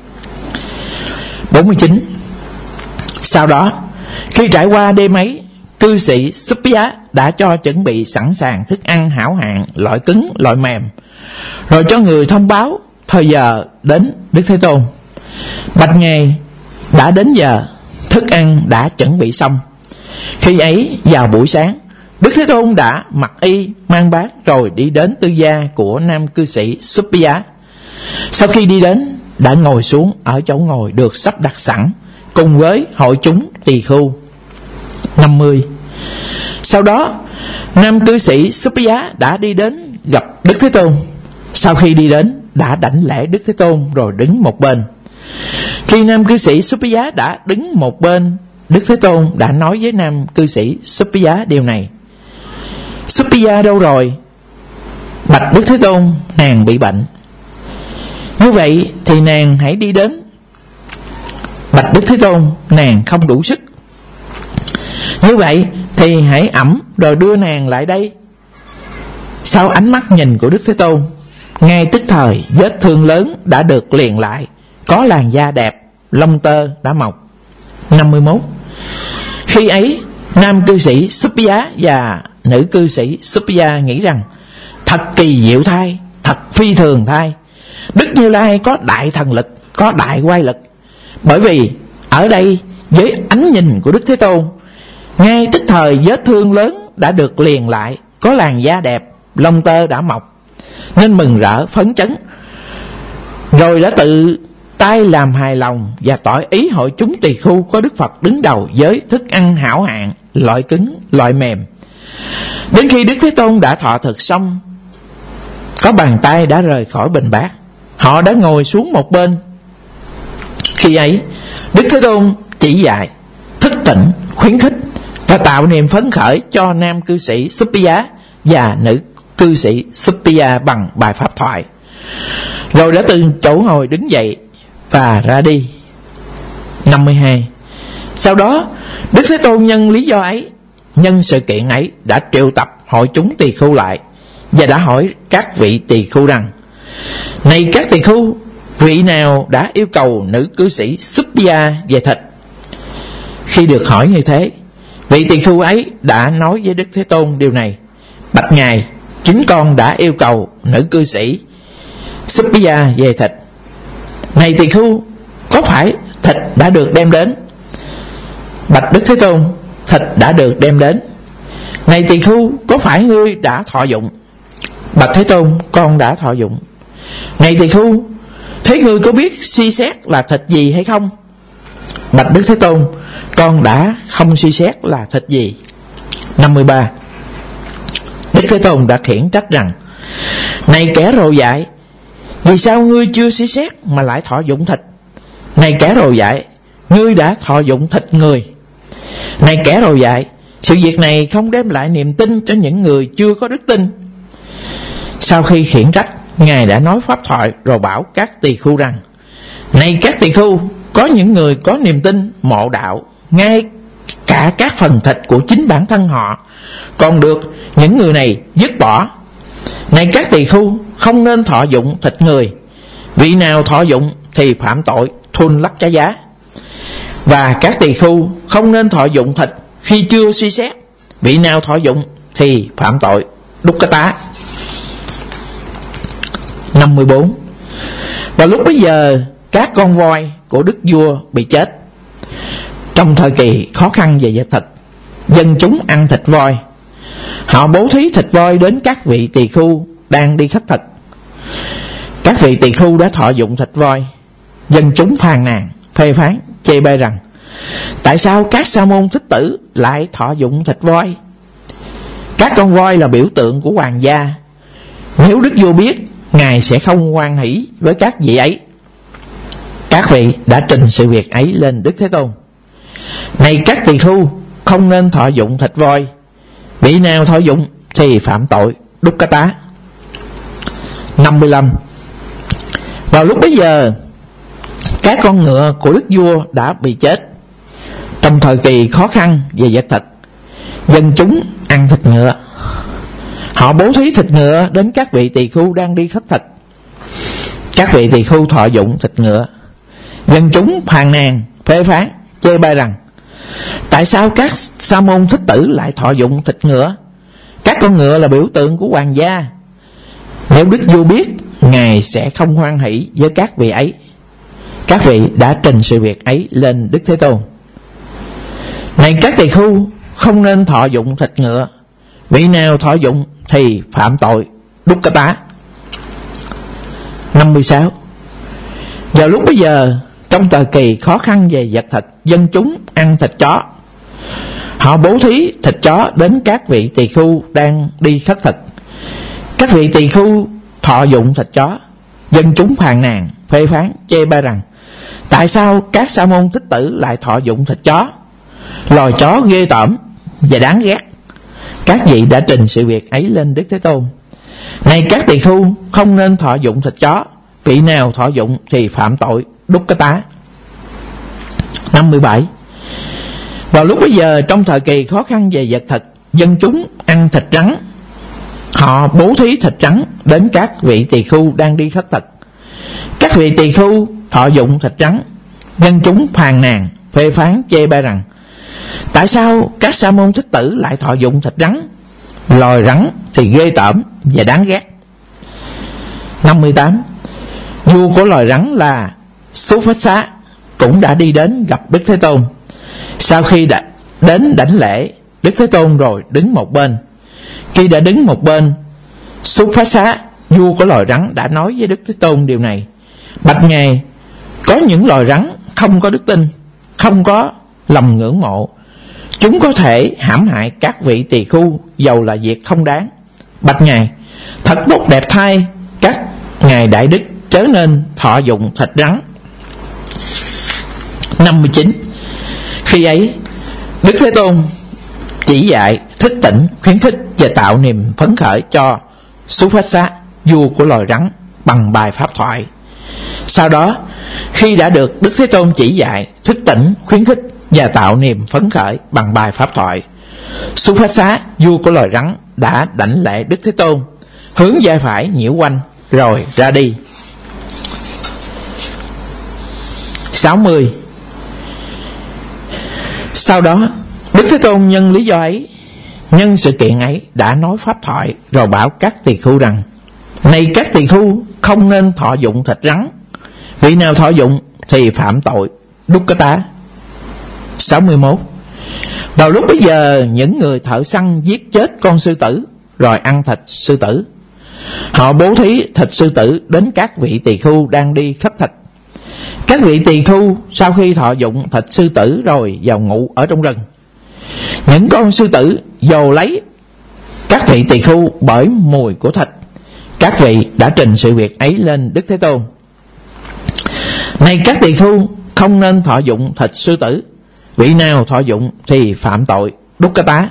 49. Sau đó, khi trải qua đêm ấy, cư sĩ Suppiya đã cho chuẩn bị sẵn sàng thức ăn hảo hạng, loại cứng, loại mềm, rồi cho người thông báo thời giờ đến Đức Thế Tôn: bạch ngài, đã đến giờ, thức ăn đã chuẩn bị xong. Khi ấy vào buổi sáng, Đức Thế Tôn đã mặc y mang bát rồi đi đến tư gia của nam cư sĩ Suppiya. Sau khi đi đến, đã ngồi xuống ở chỗ ngồi được sắp đặt sẵn cùng với hội chúng tỳ khưu 50. Sau đó nam cư sĩ Suppiya đã đi đến gặp Đức Thế Tôn. Sau khi đi đến, đã đảnh lễ Đức Thế Tôn rồi đứng một bên. Khi nam cư sĩ Suppiya đã đứng một bên, Đức Thế Tôn đã nói với nam cư sĩ Suppiya điều này: Suppiya đâu rồi? Bạch Đức Thế Tôn, nàng bị bệnh. Như vậy thì nàng hãy đi đến. Bạch Đức Thế Tôn, nàng không đủ sức. Như vậy thì hãy ẵm rồi đưa nàng lại đây. Sau ánh mắt nhìn của Đức Thế Tôn, ngay tức thời vết thương lớn đã được liền lại, có làn da đẹp, lông tơ đã mọc. 51. Khi ấy, nam cư sĩ Suppiya và nữ cư sĩ Suppiya nghĩ rằng thật kỳ diệu thay, thật phi thường thay. Đức Như Lai có đại thần lực, có đại oai lực. Bởi vì ở đây với ánh nhìn của Đức Thế Tôn, ngay tức thời vết thương lớn đã được liền lại, có làn da đẹp, lông tơ đã mọc, nên mừng rỡ phấn chấn, rồi đã tự tay làm hài lòng và tỏ ý hội chúng tỳ khưu có Đức Phật đứng đầu với thức ăn hảo hạng, loại cứng, loại mềm. Đến khi Đức Thế Tôn đã thọ thực xong, có bàn tay đã rời khỏi bình bát, họ đã ngồi xuống một bên. Khi ấy, Đức Thế Tôn chỉ dạy, thức tỉnh, khuyến khích và tạo niềm phấn khởi cho nam cư sĩ Suppiya và nữ cư sĩ Suppiya bằng bài pháp thoại, rồi đã từ chỗ ngồi đứng dậy và ra đi. 52. Sau đó, Đức Thế Tôn nhân lý do ấy, nhân sự kiện ấy, đã triệu tập hội chúng tỳ khưu lại và đã hỏi các vị tỳ khưu rằng: này các tỳ khưu, vị nào đã yêu cầu nữ cư sĩ Suppiya về thịt? Khi được hỏi như thế, vị tỳ khưu ấy đã nói với Đức Thế Tôn điều này: bạch ngài, chính con đã yêu cầu nữ cư sĩ Suppiya về thịt. Này tỳ khưu, có phải thịt đã được đem đến? Bạch Đức Thế Tôn, thịt đã được đem đến. Này tỳ khưu, có phải ngươi đã thọ dụng? Bạch Thế Tôn, con đã thọ dụng. Này tỳ khưu, thế ngươi có biết suy xét là thịt gì hay không? Bạch Đức Thế Tôn, con đã không suy xét là thịt gì. 53. Đức Thế Tôn đã khiển trách rằng: này kẻ rồ dại, vì sao ngươi chưa suy xét mà lại thọ dụng thịt? Này kẻ rồ dại, ngươi đã thọ dụng thịt người. Này kẻ rồ dại, sự việc này không đem lại niềm tin cho những người chưa có đức tin. Sau khi khiển trách, ngài đã nói pháp thoại rồi bảo các tỳ khưu rằng: này các tỳ khưu, có những người có niềm tin mộ đạo ngay cả các phần thịt của chính bản thân họ, còn được những người này dứt bỏ. Này các tỳ khưu, không nên thọ dụng thịt người. Vị nào thọ dụng thì phạm tội thun lắc giá giá. Và các tỳ khưu không nên thọ dụng thịt khi chưa suy xét. Vị nào thọ dụng thì phạm tội đúc cá tá. 54. Và lúc bấy giờ, các con voi của đức vua bị chết. Trong thời kỳ khó khăn về vật thực, dân chúng ăn thịt voi. Họ bố thí thịt voi đến các vị tỳ khưu đang đi khất thực. Các vị tỳ khưu đã thọ dụng thịt voi. Dân chúng phàn nàn, phê phán, chê bai rằng: tại sao các sa môn thích tử lại thọ dụng thịt voi? Các con voi là biểu tượng của hoàng gia. Nếu đức vua biết, ngài sẽ không hoan hỷ với các vị ấy. Các vị đã trình sự việc ấy lên Đức Thế Tôn. Này các tỳ khưu, không nên thọ dụng thịt voi. Vị nào thọ dụng thì phạm tội đúc cá tá. 55. Vào lúc bấy giờ, các con ngựa của đức vua đã bị chết. Trong thời kỳ khó khăn về vật thực, dân chúng ăn thịt ngựa. Họ bố thí thịt ngựa đến các vị tỳ khưu đang đi khất thực. Các vị tỳ khưu thọ dụng thịt ngựa. Dân chúng phàn nàn, phê phán, chê bai rằng: tại sao các sa môn thích tử lại thọ dụng thịt ngựa? Các con ngựa là biểu tượng của hoàng gia. Nếu đức vua biết, ngài sẽ không hoan hỷ với các vị ấy. Các vị đã trình sự việc ấy lên Đức Thế Tôn. Này các tỳ khưu, không nên thọ dụng thịt ngựa. vị nào thọ dụng thì phạm tội Dukkata. 56. Vào lúc bấy giờ, trong thời kỳ khó khăn về vật thịt, dân chúng ăn thịt chó. Họ bố thí thịt chó đến các vị tỳ khưu đang đi khất thực. Các vị tỳ khưu thọ dụng thịt chó. Dân chúng phàn nàn, phê phán, chê bai rằng: tại sao các sa môn thích tử lại thọ dụng thịt chó? Loài chó ghê tởm và đáng ghét. Các vị đã trình sự việc ấy lên Đức Thế Tôn: này các tỳ khưu, không nên thọ dụng thịt chó. Vị nào thọ dụng thì phạm tội Dukkata. 57. Vào lúc bấy giờ, trong thời kỳ khó khăn về vật thực, dân chúng ăn thịt rắn. Họ bố thí thịt rắn đến các vị tỳ khưu đang đi khất thực. Các vị tỳ khưu thọ dụng thịt rắn. Dân chúng phàn nàn, phê phán, chê bai rằng: tại sao các sa môn thích tử lại thọ dụng thịt rắn? Loài rắn thì ghê tởm và đáng ghét. 58. Vua của loài rắn là Suphasa cũng đã đi đến gặp Đức Thế Tôn. Sau khi đã đến đảnh lễ Đức Thế Tôn rồi đứng một bên. Khi đã đứng một bên, Suphasa, vua của loài rắn, đã nói với Đức Thế Tôn điều này: bạch ngài, có những loài rắn không có đức tin, không có lòng ngưỡng mộ. Chúng có thể hãm hại các vị tỳ khưu dầu là việc không đáng. Bạch ngài, thật tốt đẹp thay các ngài đại đức chớ nên thọ dụng thịt rắn. 59. Khi ấy, Đức Thế Tôn chỉ dạy, thức tỉnh, khuyến khích và tạo niềm phấn khởi cho Suphasa, vua của loài rắn, bằng bài pháp thoại. Sau đó, khi đã được Đức Thế Tôn chỉ dạy, thức tỉnh, khuyến khích và tạo niềm phấn khởi bằng bài pháp thoại, Suphasa, vua của loài rắn, đã đảnh lễ Đức Thế Tôn, hướng vai phải nhiễu quanh rồi ra đi. 60. Sau đó, Đức Thế Tôn nhân lý do ấy, nhân sự kiện ấy, đã nói pháp thoại rồi bảo các tỳ khưu rằng: này các tỳ khưu, không nên thọ dụng thịt rắn. Vị nào thọ dụng thì phạm tội Dukkata. 61. Vào lúc bấy giờ, những người thợ săn giết chết con sư tử rồi ăn thịt sư tử. Họ bố thí thịt sư tử đến các vị tỳ khưu đang đi khất thực. Các vị tỳ khưu sau khi thọ dụng thịt sư tử rồi vào ngủ ở trong rừng. Những con sư tử dồ lấy các vị tỳ khưu bởi mùi của thịt. Các vị đã trình sự việc ấy lên Đức Thế Tôn: này các tỳ khưu, không nên thọ dụng thịt sư tử. Vị nào thọ dụng thì phạm tội Dukkata.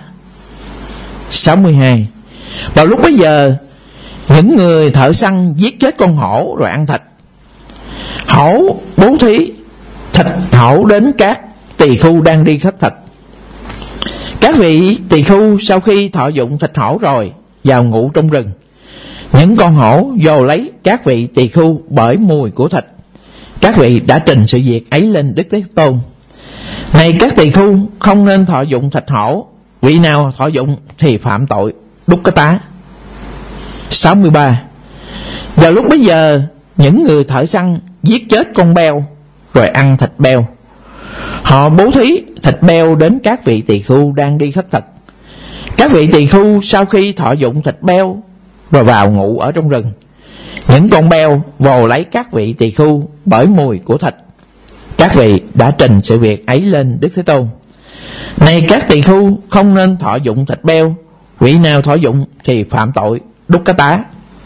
62. Vào lúc bấy giờ, những người thợ săn giết chết con hổ rồi ăn thịt. Hổ bố thí thịt hổ đến các tỳ khưu đang đi khất thực. Các vị tỳ khưu sau khi thọ dụng thịt hổ rồi vào ngủ trong rừng. Những con hổ dồ lấy các vị tỳ khưu bởi mùi của thịt. Các vị đã trình sự việc ấy lên Đức Thế Tôn: này các tỳ khưu, không nên thọ dụng thịt hổ. Vị nào thọ dụng thì phạm tội Dukkata. 63. Vào lúc bấy giờ, những người thợ săn giết chết con beo rồi ăn thịt beo. Họ bố thí thịt beo đến các vị tỳ khưu đang đi khất thực. Các vị tỳ khưu sau khi thọ dụng thịt beo rồi vào ngủ ở trong rừng. Những con beo vồ lấy các vị tỳ khưu bởi mùi của thịt. Các vị đã trình sự việc ấy lên Đức Thế Tôn: này các tỳ khưu, không nên thọ dụng thịt beo. Vị nào thọ dụng thì phạm tội Dukkata.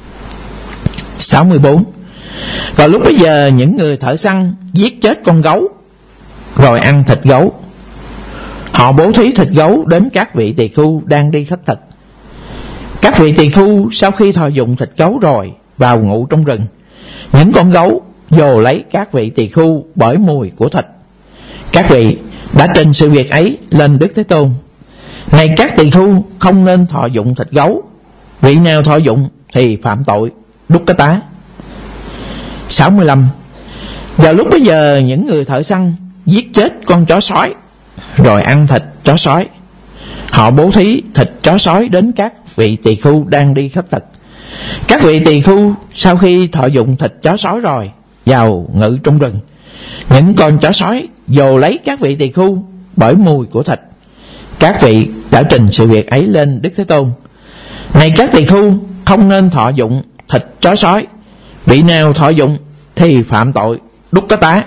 64. Vào lúc bấy giờ, những người thợ săn giết chết con gấu rồi ăn thịt gấu. Họ bố thí thịt gấu đến các vị tỳ khưu đang đi khất thực. Các vị tỳ khưu sau khi thọ dụng thịt gấu rồi vào ngủ trong rừng. Những con gấu dồ lấy các vị tỳ khưu bởi mùi của thịt. Các vị đã trình sự việc ấy lên Đức Thế Tôn: này các tỳ khưu, không nên thọ dụng thịt gấu. Vị nào thọ dụng thì phạm tội Dukkata. 65. Vào lúc bấy giờ, những người thợ săn giết chết con chó sói rồi ăn thịt chó sói. Họ bố thí thịt chó sói đến các vị tỳ khưu đang đi khất thực. Các vị tỳ khưu sau khi thọ dụng thịt chó sói rồi vào ngự trong rừng. Những con chó sói dồ lấy các vị tỳ khưu bởi mùi của thịt. Các vị đã đã trình sự việc ấy lên Đức Thế Tôn: Này các tỳ khưu, không nên thọ dụng thịt chó sói. Vị nào thọ dụng thì phạm tội đúc cá tá.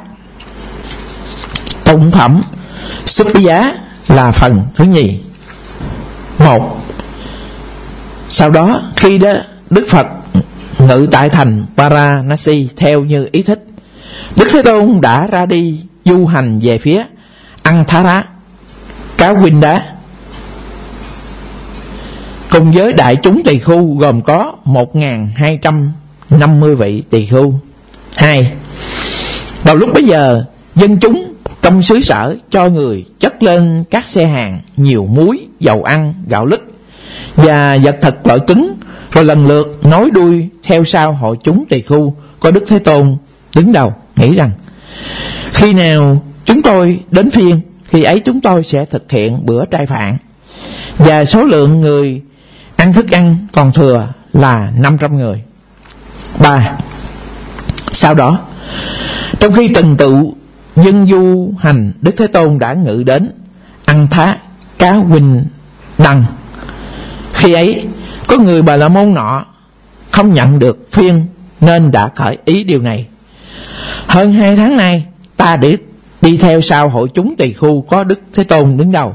Tụng phẩm Súp Giá là phần thứ nhì. 1. Sau đó khi đó Đức Phật ngự tại thành Varanasi theo như ý thích, Đức Thế Tôn đã ra đi du hành về phía Anthara Cáo Huynh Đá cùng với đại chúng tỳ khưu gồm có 1.250 vị tỳ khưu. 2. Vào lúc bấy giờ, dân chúng trong xứ sở cho người chất lên các xe hàng nhiều muối, dầu ăn, gạo lứt và vật thật loại cứng, rồi lần lượt nối đuôi theo sau hội chúng tỳ khưu có Đức Thế Tôn đứng đầu, nghĩ rằng: Khi nào chúng tôi đến phiên, khi ấy chúng tôi sẽ thực hiện bữa trai phạn. Và số lượng người ăn thức ăn còn thừa là 500 người. 3. Sau đó, trong khi tuần tự dân du hành, Đức Thế Tôn đã ngự đến Ăn Thá Cá Huynh Đăng. Khi ấy, có người Bà La Môn nọ không nhận được phiên nên đã khởi ý điều này: Hơn 2 tháng nay ta đi theo sau hội chúng tỳ khưu có Đức Thế Tôn đứng đầu.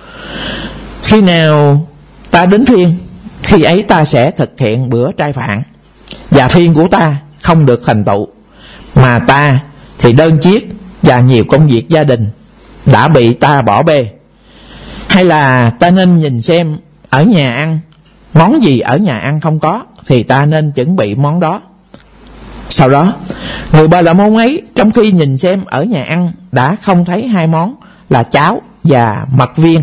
Khi nào ta đến phiên, khi ấy ta sẽ thực hiện bữa trai phạn. Và phiên của ta không được thành tựu, mà ta thì đơn chiếc và nhiều công việc gia đình đã bị ta bỏ bê. Hay là ta nên nhìn xem ở nhà ăn, món gì ở nhà ăn không có thì ta nên chuẩn bị món đó. Sau đó, người Bà La Môn ấy trong khi nhìn xem ở nhà ăn đã không thấy 2 món là cháo và mật viên.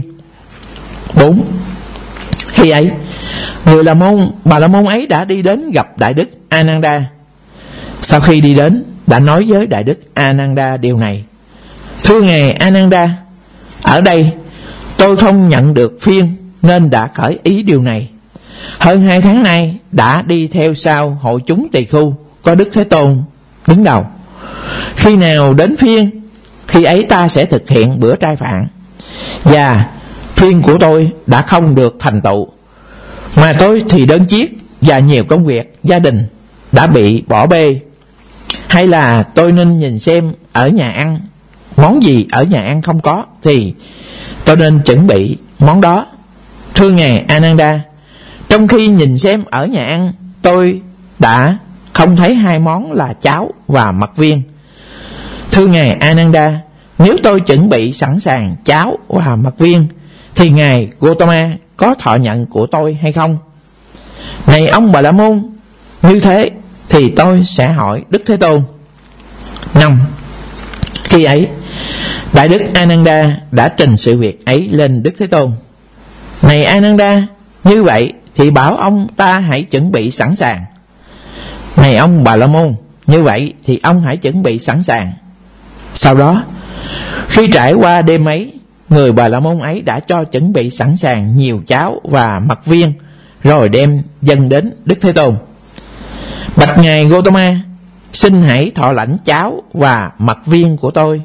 4. Khi ấy, người Bà La Môn ấy đã đi đến gặp Đại Đức Ananda. Sau khi đi đến, đã nói với Đại Đức Ananda điều này: Thưa Ngài Ananda, ở đây tôi không nhận được phiên nên đã khởi ý điều này. Hơn 2 tháng nay đã đi theo sau hội chúng tỳ khưu có Đức Thế Tôn đứng đầu. Khi nào đến phiên, khi ấy ta sẽ thực hiện bữa trai phạn. Và phiên của tôi đã không được thành tựu, mà tôi thì đơn chiếc và nhiều công việc gia đình đã bị bỏ bê. Hay là tôi nên nhìn xem ở nhà ăn, món gì ở nhà ăn không có thì tôi nên chuẩn bị món đó. Thưa Ngài Ananda, trong khi nhìn xem ở nhà ăn, tôi đã không thấy 2 món là cháo và mật viên. Thưa Ngài Ananda, nếu tôi chuẩn bị sẵn sàng cháo và mật viên thì Ngài Gotama có thọ nhận của tôi hay không? Này ông Bà La Môn, như thế thì tôi sẽ hỏi Đức Thế Tôn. 5. Khi ấy, Đại Đức Ananda đã trình sự việc ấy lên Đức Thế Tôn: Này Ananda, như vậy thì bảo ông ta hãy chuẩn bị sẵn sàng. Này ông Bà La Môn, như vậy thì ông hãy chuẩn bị sẵn sàng. Sau đó, khi trải qua đêm ấy, người Bà La Môn ấy đã cho chuẩn bị sẵn sàng nhiều cháo và mật viên, rồi đem dâng đến Đức Thế Tôn: Bạch Ngài Gotama, xin hãy thọ lãnh cháo và mật viên của tôi.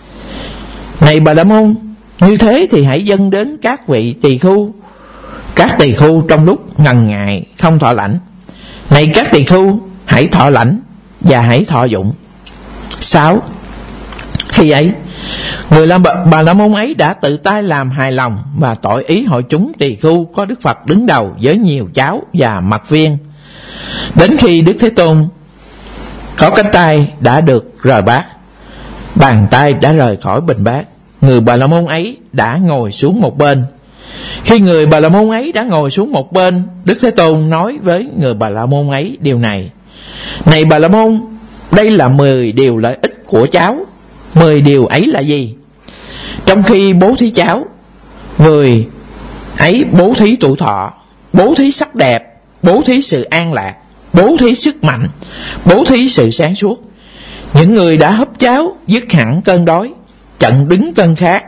Này Bà La Môn, như thế thì hãy dâng đến các vị tỳ khưu. Các tỳ khưu trong lúc ngần ngại không thọ lãnh. Này các tỳ khưu, hãy thọ lãnh và hãy thọ dụng. 6. Khi ấy, người Bà La Môn ấy đã tự tay làm hài lòng và tỏi ý hội chúng tỳ khưu có Đức Phật đứng đầu với nhiều cháo và mật viên. Đến khi Đức Thế Tôn có cánh tay đã được rời bát, bàn tay đã rời khỏi bình bát, người Bà La Môn ấy đã ngồi xuống một bên. Khi người Bà La Môn ấy đã ngồi xuống một bên, Đức Thế Tôn nói với người Bà La Môn ấy điều này: Này Bà La Môn, đây là 10 điều lợi ích của cháo. 10 điều ấy là gì? Trong khi bố thí cháo, người ấy bố thí tuổi thọ, bố thí sắc đẹp, bố thí sự an lạc, bố thí sức mạnh, bố thí sự sáng suốt. Những người đã húp cháo dứt hẳn cơn đói, chặn đứng cơn khát,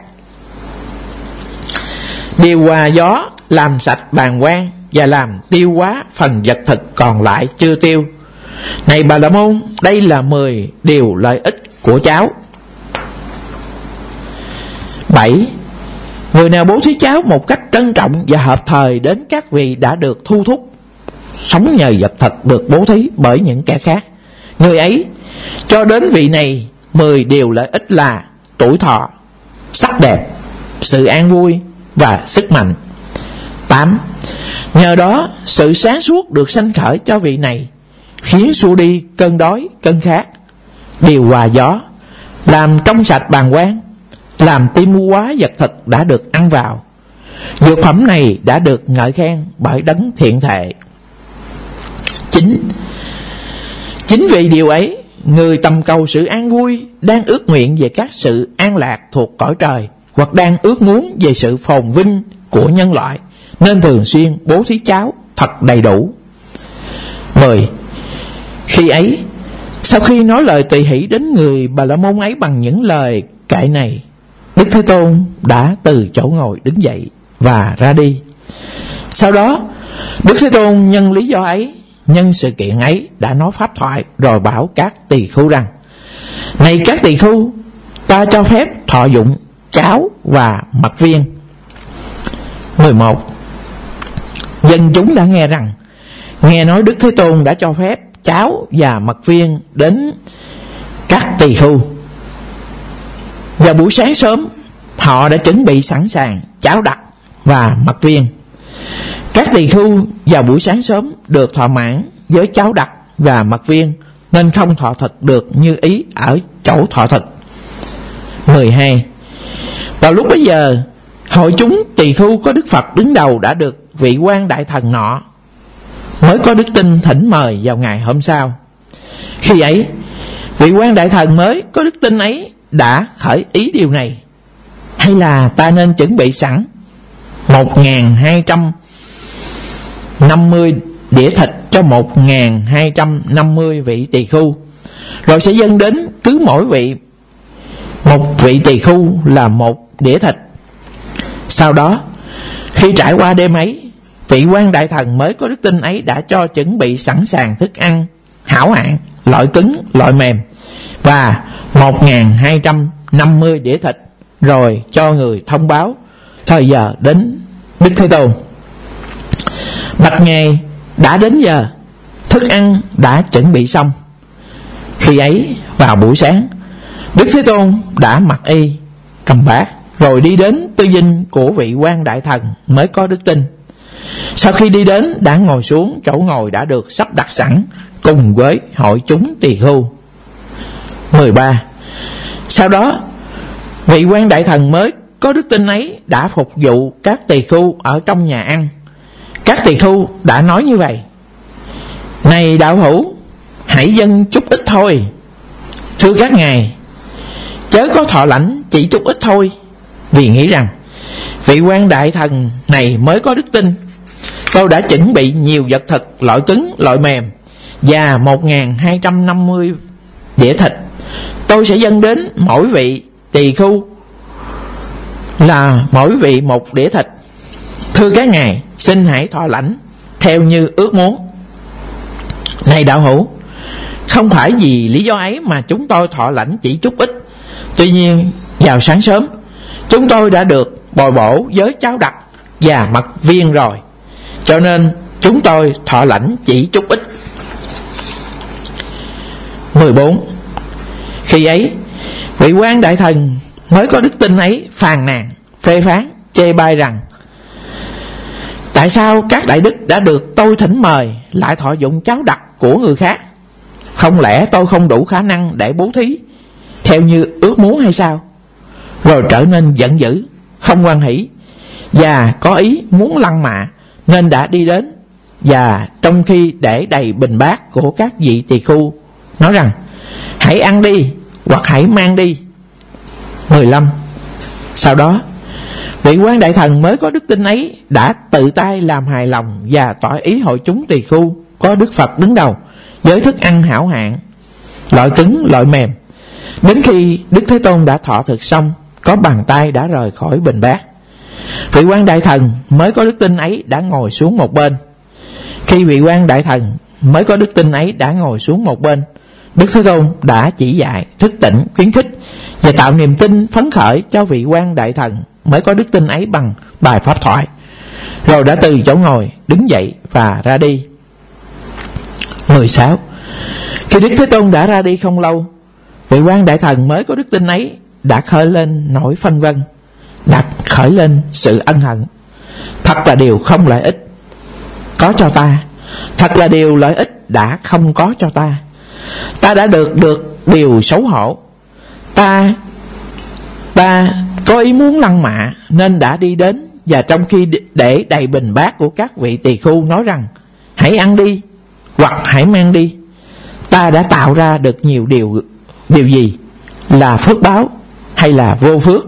điều hòa gió, làm sạch bàng quang và làm tiêu hóa phần vật thực còn lại chưa tiêu. Này Bà La Môn, đây là 10 điều lợi ích của cháo. 7. Người nào bố thí cháo một cách trân trọng và hợp thời đến các vị đã được thu thúc sống nhờ vật thật được bố thí bởi những kẻ khác, người ấy cho đến vị này 10 điều lợi ích là tuổi thọ, sắc đẹp, sự an vui và sức mạnh. 8. Nhờ đó sự sáng suốt được sanh khởi cho vị này, khiến xua đi cơn đói cơn khát, điều hòa gió, làm trong sạch bàng quang, làm tiêu hóa vật thực đã được ăn vào. Dược phẩm này đã được ngợi khen bởi đấng thiện thệ. 9. Chính vì điều ấy, người tầm cầu sự an vui, đang ước nguyện về các sự an lạc thuộc cõi trời, hoặc đang ước muốn về sự phồn vinh của nhân loại, nên thường xuyên bố thí cháo thật đầy đủ. 10. Khi ấy, sau khi nói lời tùy hỷ đến người Bà La Môn ấy bằng những lời kệ này, Đức Thế Tôn đã từ chỗ ngồi đứng dậy và ra đi. Sau đó, Đức Thế Tôn nhân lý do ấy, nhân sự kiện ấy đã nói pháp thoại, rồi bảo các tỳ khưu rằng: này các tỳ khưu, ta cho phép thọ dụng cháo và mật viên. 11. Dân chúng đã nghe rằng, nghe nói Đức Thế Tôn đã cho phép cháo và mật viên đến các tỳ khưu. Vào buổi sáng sớm, họ đã chuẩn bị sẵn sàng cháo đặc và mật viên. Các tỳ khưu vào buổi sáng sớm được thỏa mãn với cháo đặc và mật viên, nên không thọ thực được như ý ở chỗ thọ thực. 12. Vào lúc bấy giờ, hội chúng tỳ khưu có Đức Phật đứng đầu đã được vị quan đại thần nọ mới có đức tin thỉnh mời vào ngày hôm sau. Khi ấy, vị quan đại thần mới có đức tin ấy đã khởi ý điều này: hay là ta nên chuẩn bị sẵn 1.250 đĩa thịt cho 1.250 vị tỳ khưu, rồi sẽ dâng đến cứ mỗi một vị tỳ khưu là 1 đĩa thịt. Sau đó, khi trải qua đêm ấy, vị quan đại thần mới có đức tin ấy đã cho chuẩn bị sẵn sàng thức ăn hảo hạng, loại cứng, loại mềm, và 1.250 đĩa thịt, rồi cho người thông báo thời giờ đến Đức Thế Tôn. Bạch Ngài, đã đến giờ, thức ăn đã chuẩn bị xong. Khi ấy, vào buổi sáng, Đức Thế Tôn đã mặc y, cầm bát, rồi đi đến tư dinh của vị quan đại thần mới có đức tin. Sau khi đi đến, đã ngồi xuống chỗ ngồi đã được sắp đặt sẵn cùng với hội chúng tỳ khưu. 13. Sau đó, vị quan đại thần mới có đức tin ấy đã phục vụ các tỳ khưu ở trong nhà ăn. Các tỳ khưu đã nói như vậy: này đạo hữu, hãy dâng chút ít thôi. Thưa các ngài, chớ có thọ lãnh chỉ chút ít thôi, vì nghĩ rằng vị quan đại thần này mới có đức tin. Tôi đã chuẩn bị nhiều vật thực, loại cứng, loại mềm, và 1.250 đĩa thịt. Tôi sẽ dâng đến mỗi vị tỳ khưu là mỗi vị 1 đĩa thịt. Thưa các ngài, xin hãy thọ lãnh theo như ước muốn. Này đạo hữu, không phải vì lý do ấy mà chúng tôi thọ lãnh chỉ chút ít. Tuy nhiên, vào sáng sớm, chúng tôi đã được bồi bổ với cháo đặc và mật viên rồi, cho nên chúng tôi thọ lãnh chỉ chút ít. 14. Khi ấy, vị quan đại thần mới có đức tin ấy phàn nàn, phê phán, chê bai rằng: tại sao các đại đức đã được tôi thỉnh mời lại thọ dụng cháo đặc của người khác? Không lẽ tôi không đủ khả năng để bố thí theo như ước muốn hay sao? Rồi trở nên giận dữ, không hoan hỷ, và có ý muốn lăng mạ, nên đã đi đến, và trong khi để đầy bình bát của các vị tỳ khưu, nói rằng: hãy ăn đi, hoặc hãy mang đi. 15. Sau đó, vị quan đại thần mới có đức tin ấy đã tự tay làm hài lòng và tỏ ý hội chúng tỳ khưu có Đức Phật đứng đầu với thức ăn hảo hạng, loại cứng, loại mềm. Đến khi Đức Thế Tôn đã thọ thực xong, có bàn tay đã rời khỏi bình bát. Vị quan đại thần mới có đức tin ấy đã ngồi xuống một bên. Khi vị quan đại thần mới có đức tin ấy đã ngồi xuống một bên, Đức Thế Tôn đã chỉ dạy, thức tỉnh, khuyến khích và tạo niềm tin phấn khởi cho vị quan đại thần mới có đức tin ấy bằng bài pháp thoại, rồi đã từ chỗ ngồi đứng dậy và ra đi. 16. Khi Đức Thế Tôn đã ra đi không lâu, vị quan đại thần mới có đức tin ấy đã khởi lên nỗi phân vân, đã khởi lên sự ân hận. Thật là điều không lợi ích có cho ta, thật là điều lợi ích đã không có cho ta. Ta đã được điều xấu hổ. Ta có ý muốn lăng mạ nên đã đi đến, và trong khi để đầy bình bát của các vị tỳ khưu nói rằng hãy ăn đi hoặc hãy mang đi, ta đã tạo ra được nhiều điều gì, là phước báo hay là vô phước?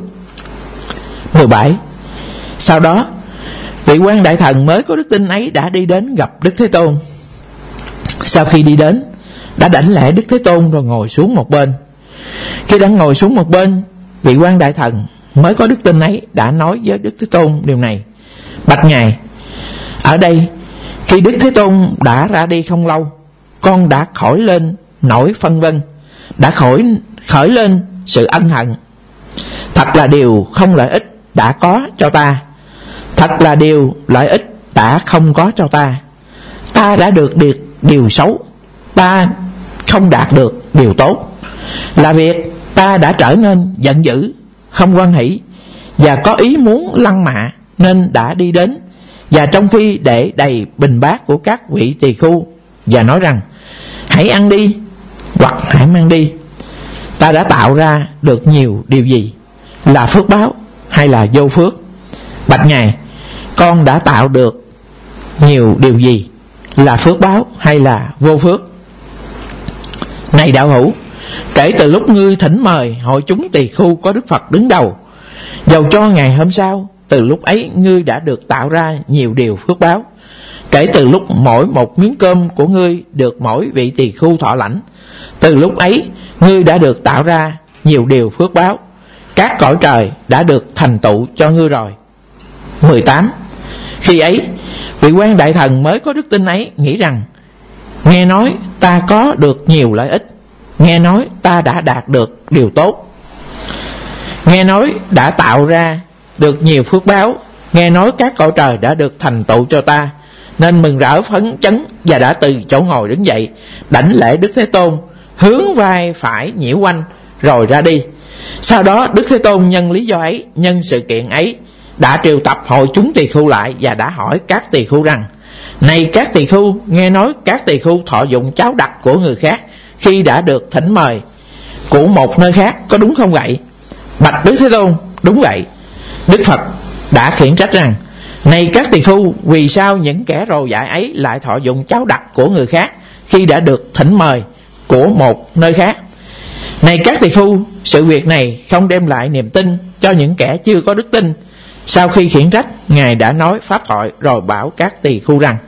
17. Sau đó vị quan đại thần mới có đức tin ấy đã đi đến gặp Đức Thế Tôn. Sau khi đi đến, đã đảnh lễ Đức Thế Tôn rồi ngồi xuống một bên. Khi đang ngồi xuống một bên, vị quan đại thần mới có đức tin ấy đã nói với Đức Thế Tôn điều này: bạch Ngài, ở đây khi Đức Thế Tôn đã ra đi không lâu, con đã khởi lên nỗi phân vân, đã khởi lên sự ân hận. Thật là điều không lợi ích đã có cho ta, thật là điều lợi ích đã không có cho ta. Ta đã được điều xấu, ta không đạt được điều tốt, là việc ta đã trở nên giận dữ, không hoan hỷ và có ý muốn lăng mạ nên đã đi đến, và trong khi để đầy bình bát của các vị tỳ khưu và nói rằng hãy ăn đi hoặc hãy mang đi, ta đã tạo ra được nhiều điều gì, là phước báo hay là vô phước? Bạch Ngài, con đã tạo được nhiều điều gì, là phước báo hay là vô phước? Này đạo hữu, kể từ lúc ngươi thỉnh mời hội chúng tỳ khưu có Đức Phật đứng đầu, dầu cho ngày hôm sau, từ lúc ấy ngươi đã được tạo ra nhiều điều phước báo. Kể từ lúc mỗi một miếng cơm của ngươi được mỗi vị tỳ khưu thọ lãnh, từ lúc ấy ngươi đã được tạo ra nhiều điều phước báo. Các cõi trời đã được thành tựu cho ngươi rồi. 18. Khi ấy, vị quan đại thần mới có đức tin ấy nghĩ rằng nghe nói ta có được nhiều lợi ích, nghe nói ta đã đạt được điều tốt, nghe nói đã tạo ra được nhiều phước báo, nghe nói các cõi trời đã được thành tựu cho ta, nên mừng rỡ phấn chấn và đã từ chỗ ngồi đứng dậy, đảnh lễ Đức Thế Tôn, hướng vai phải nhiễu quanh rồi ra đi. Sau đó Đức Thế Tôn nhân lý do ấy, nhân sự kiện ấy, đã triệu tập hội chúng tỳ khưu lại và đã hỏi các tỳ khưu rằng: này các tỳ khưu, nghe nói các tỳ khưu thọ dụng cháo đặc của người khác khi đã được thỉnh mời của một nơi khác, có đúng không vậy? Bạch Đức Thế Tôn, đúng vậy. Đức Phật đã khiển trách rằng: này các tỳ khưu, vì sao những kẻ rồ dại ấy lại thọ dụng cháo đặc của người khác khi đã được thỉnh mời của một nơi khác? Này các tỳ khưu, sự việc này không đem lại niềm tin cho những kẻ chưa có đức tin. Sau khi khiển trách, Ngài đã nói pháp thoại rồi bảo các tỳ khưu rằng: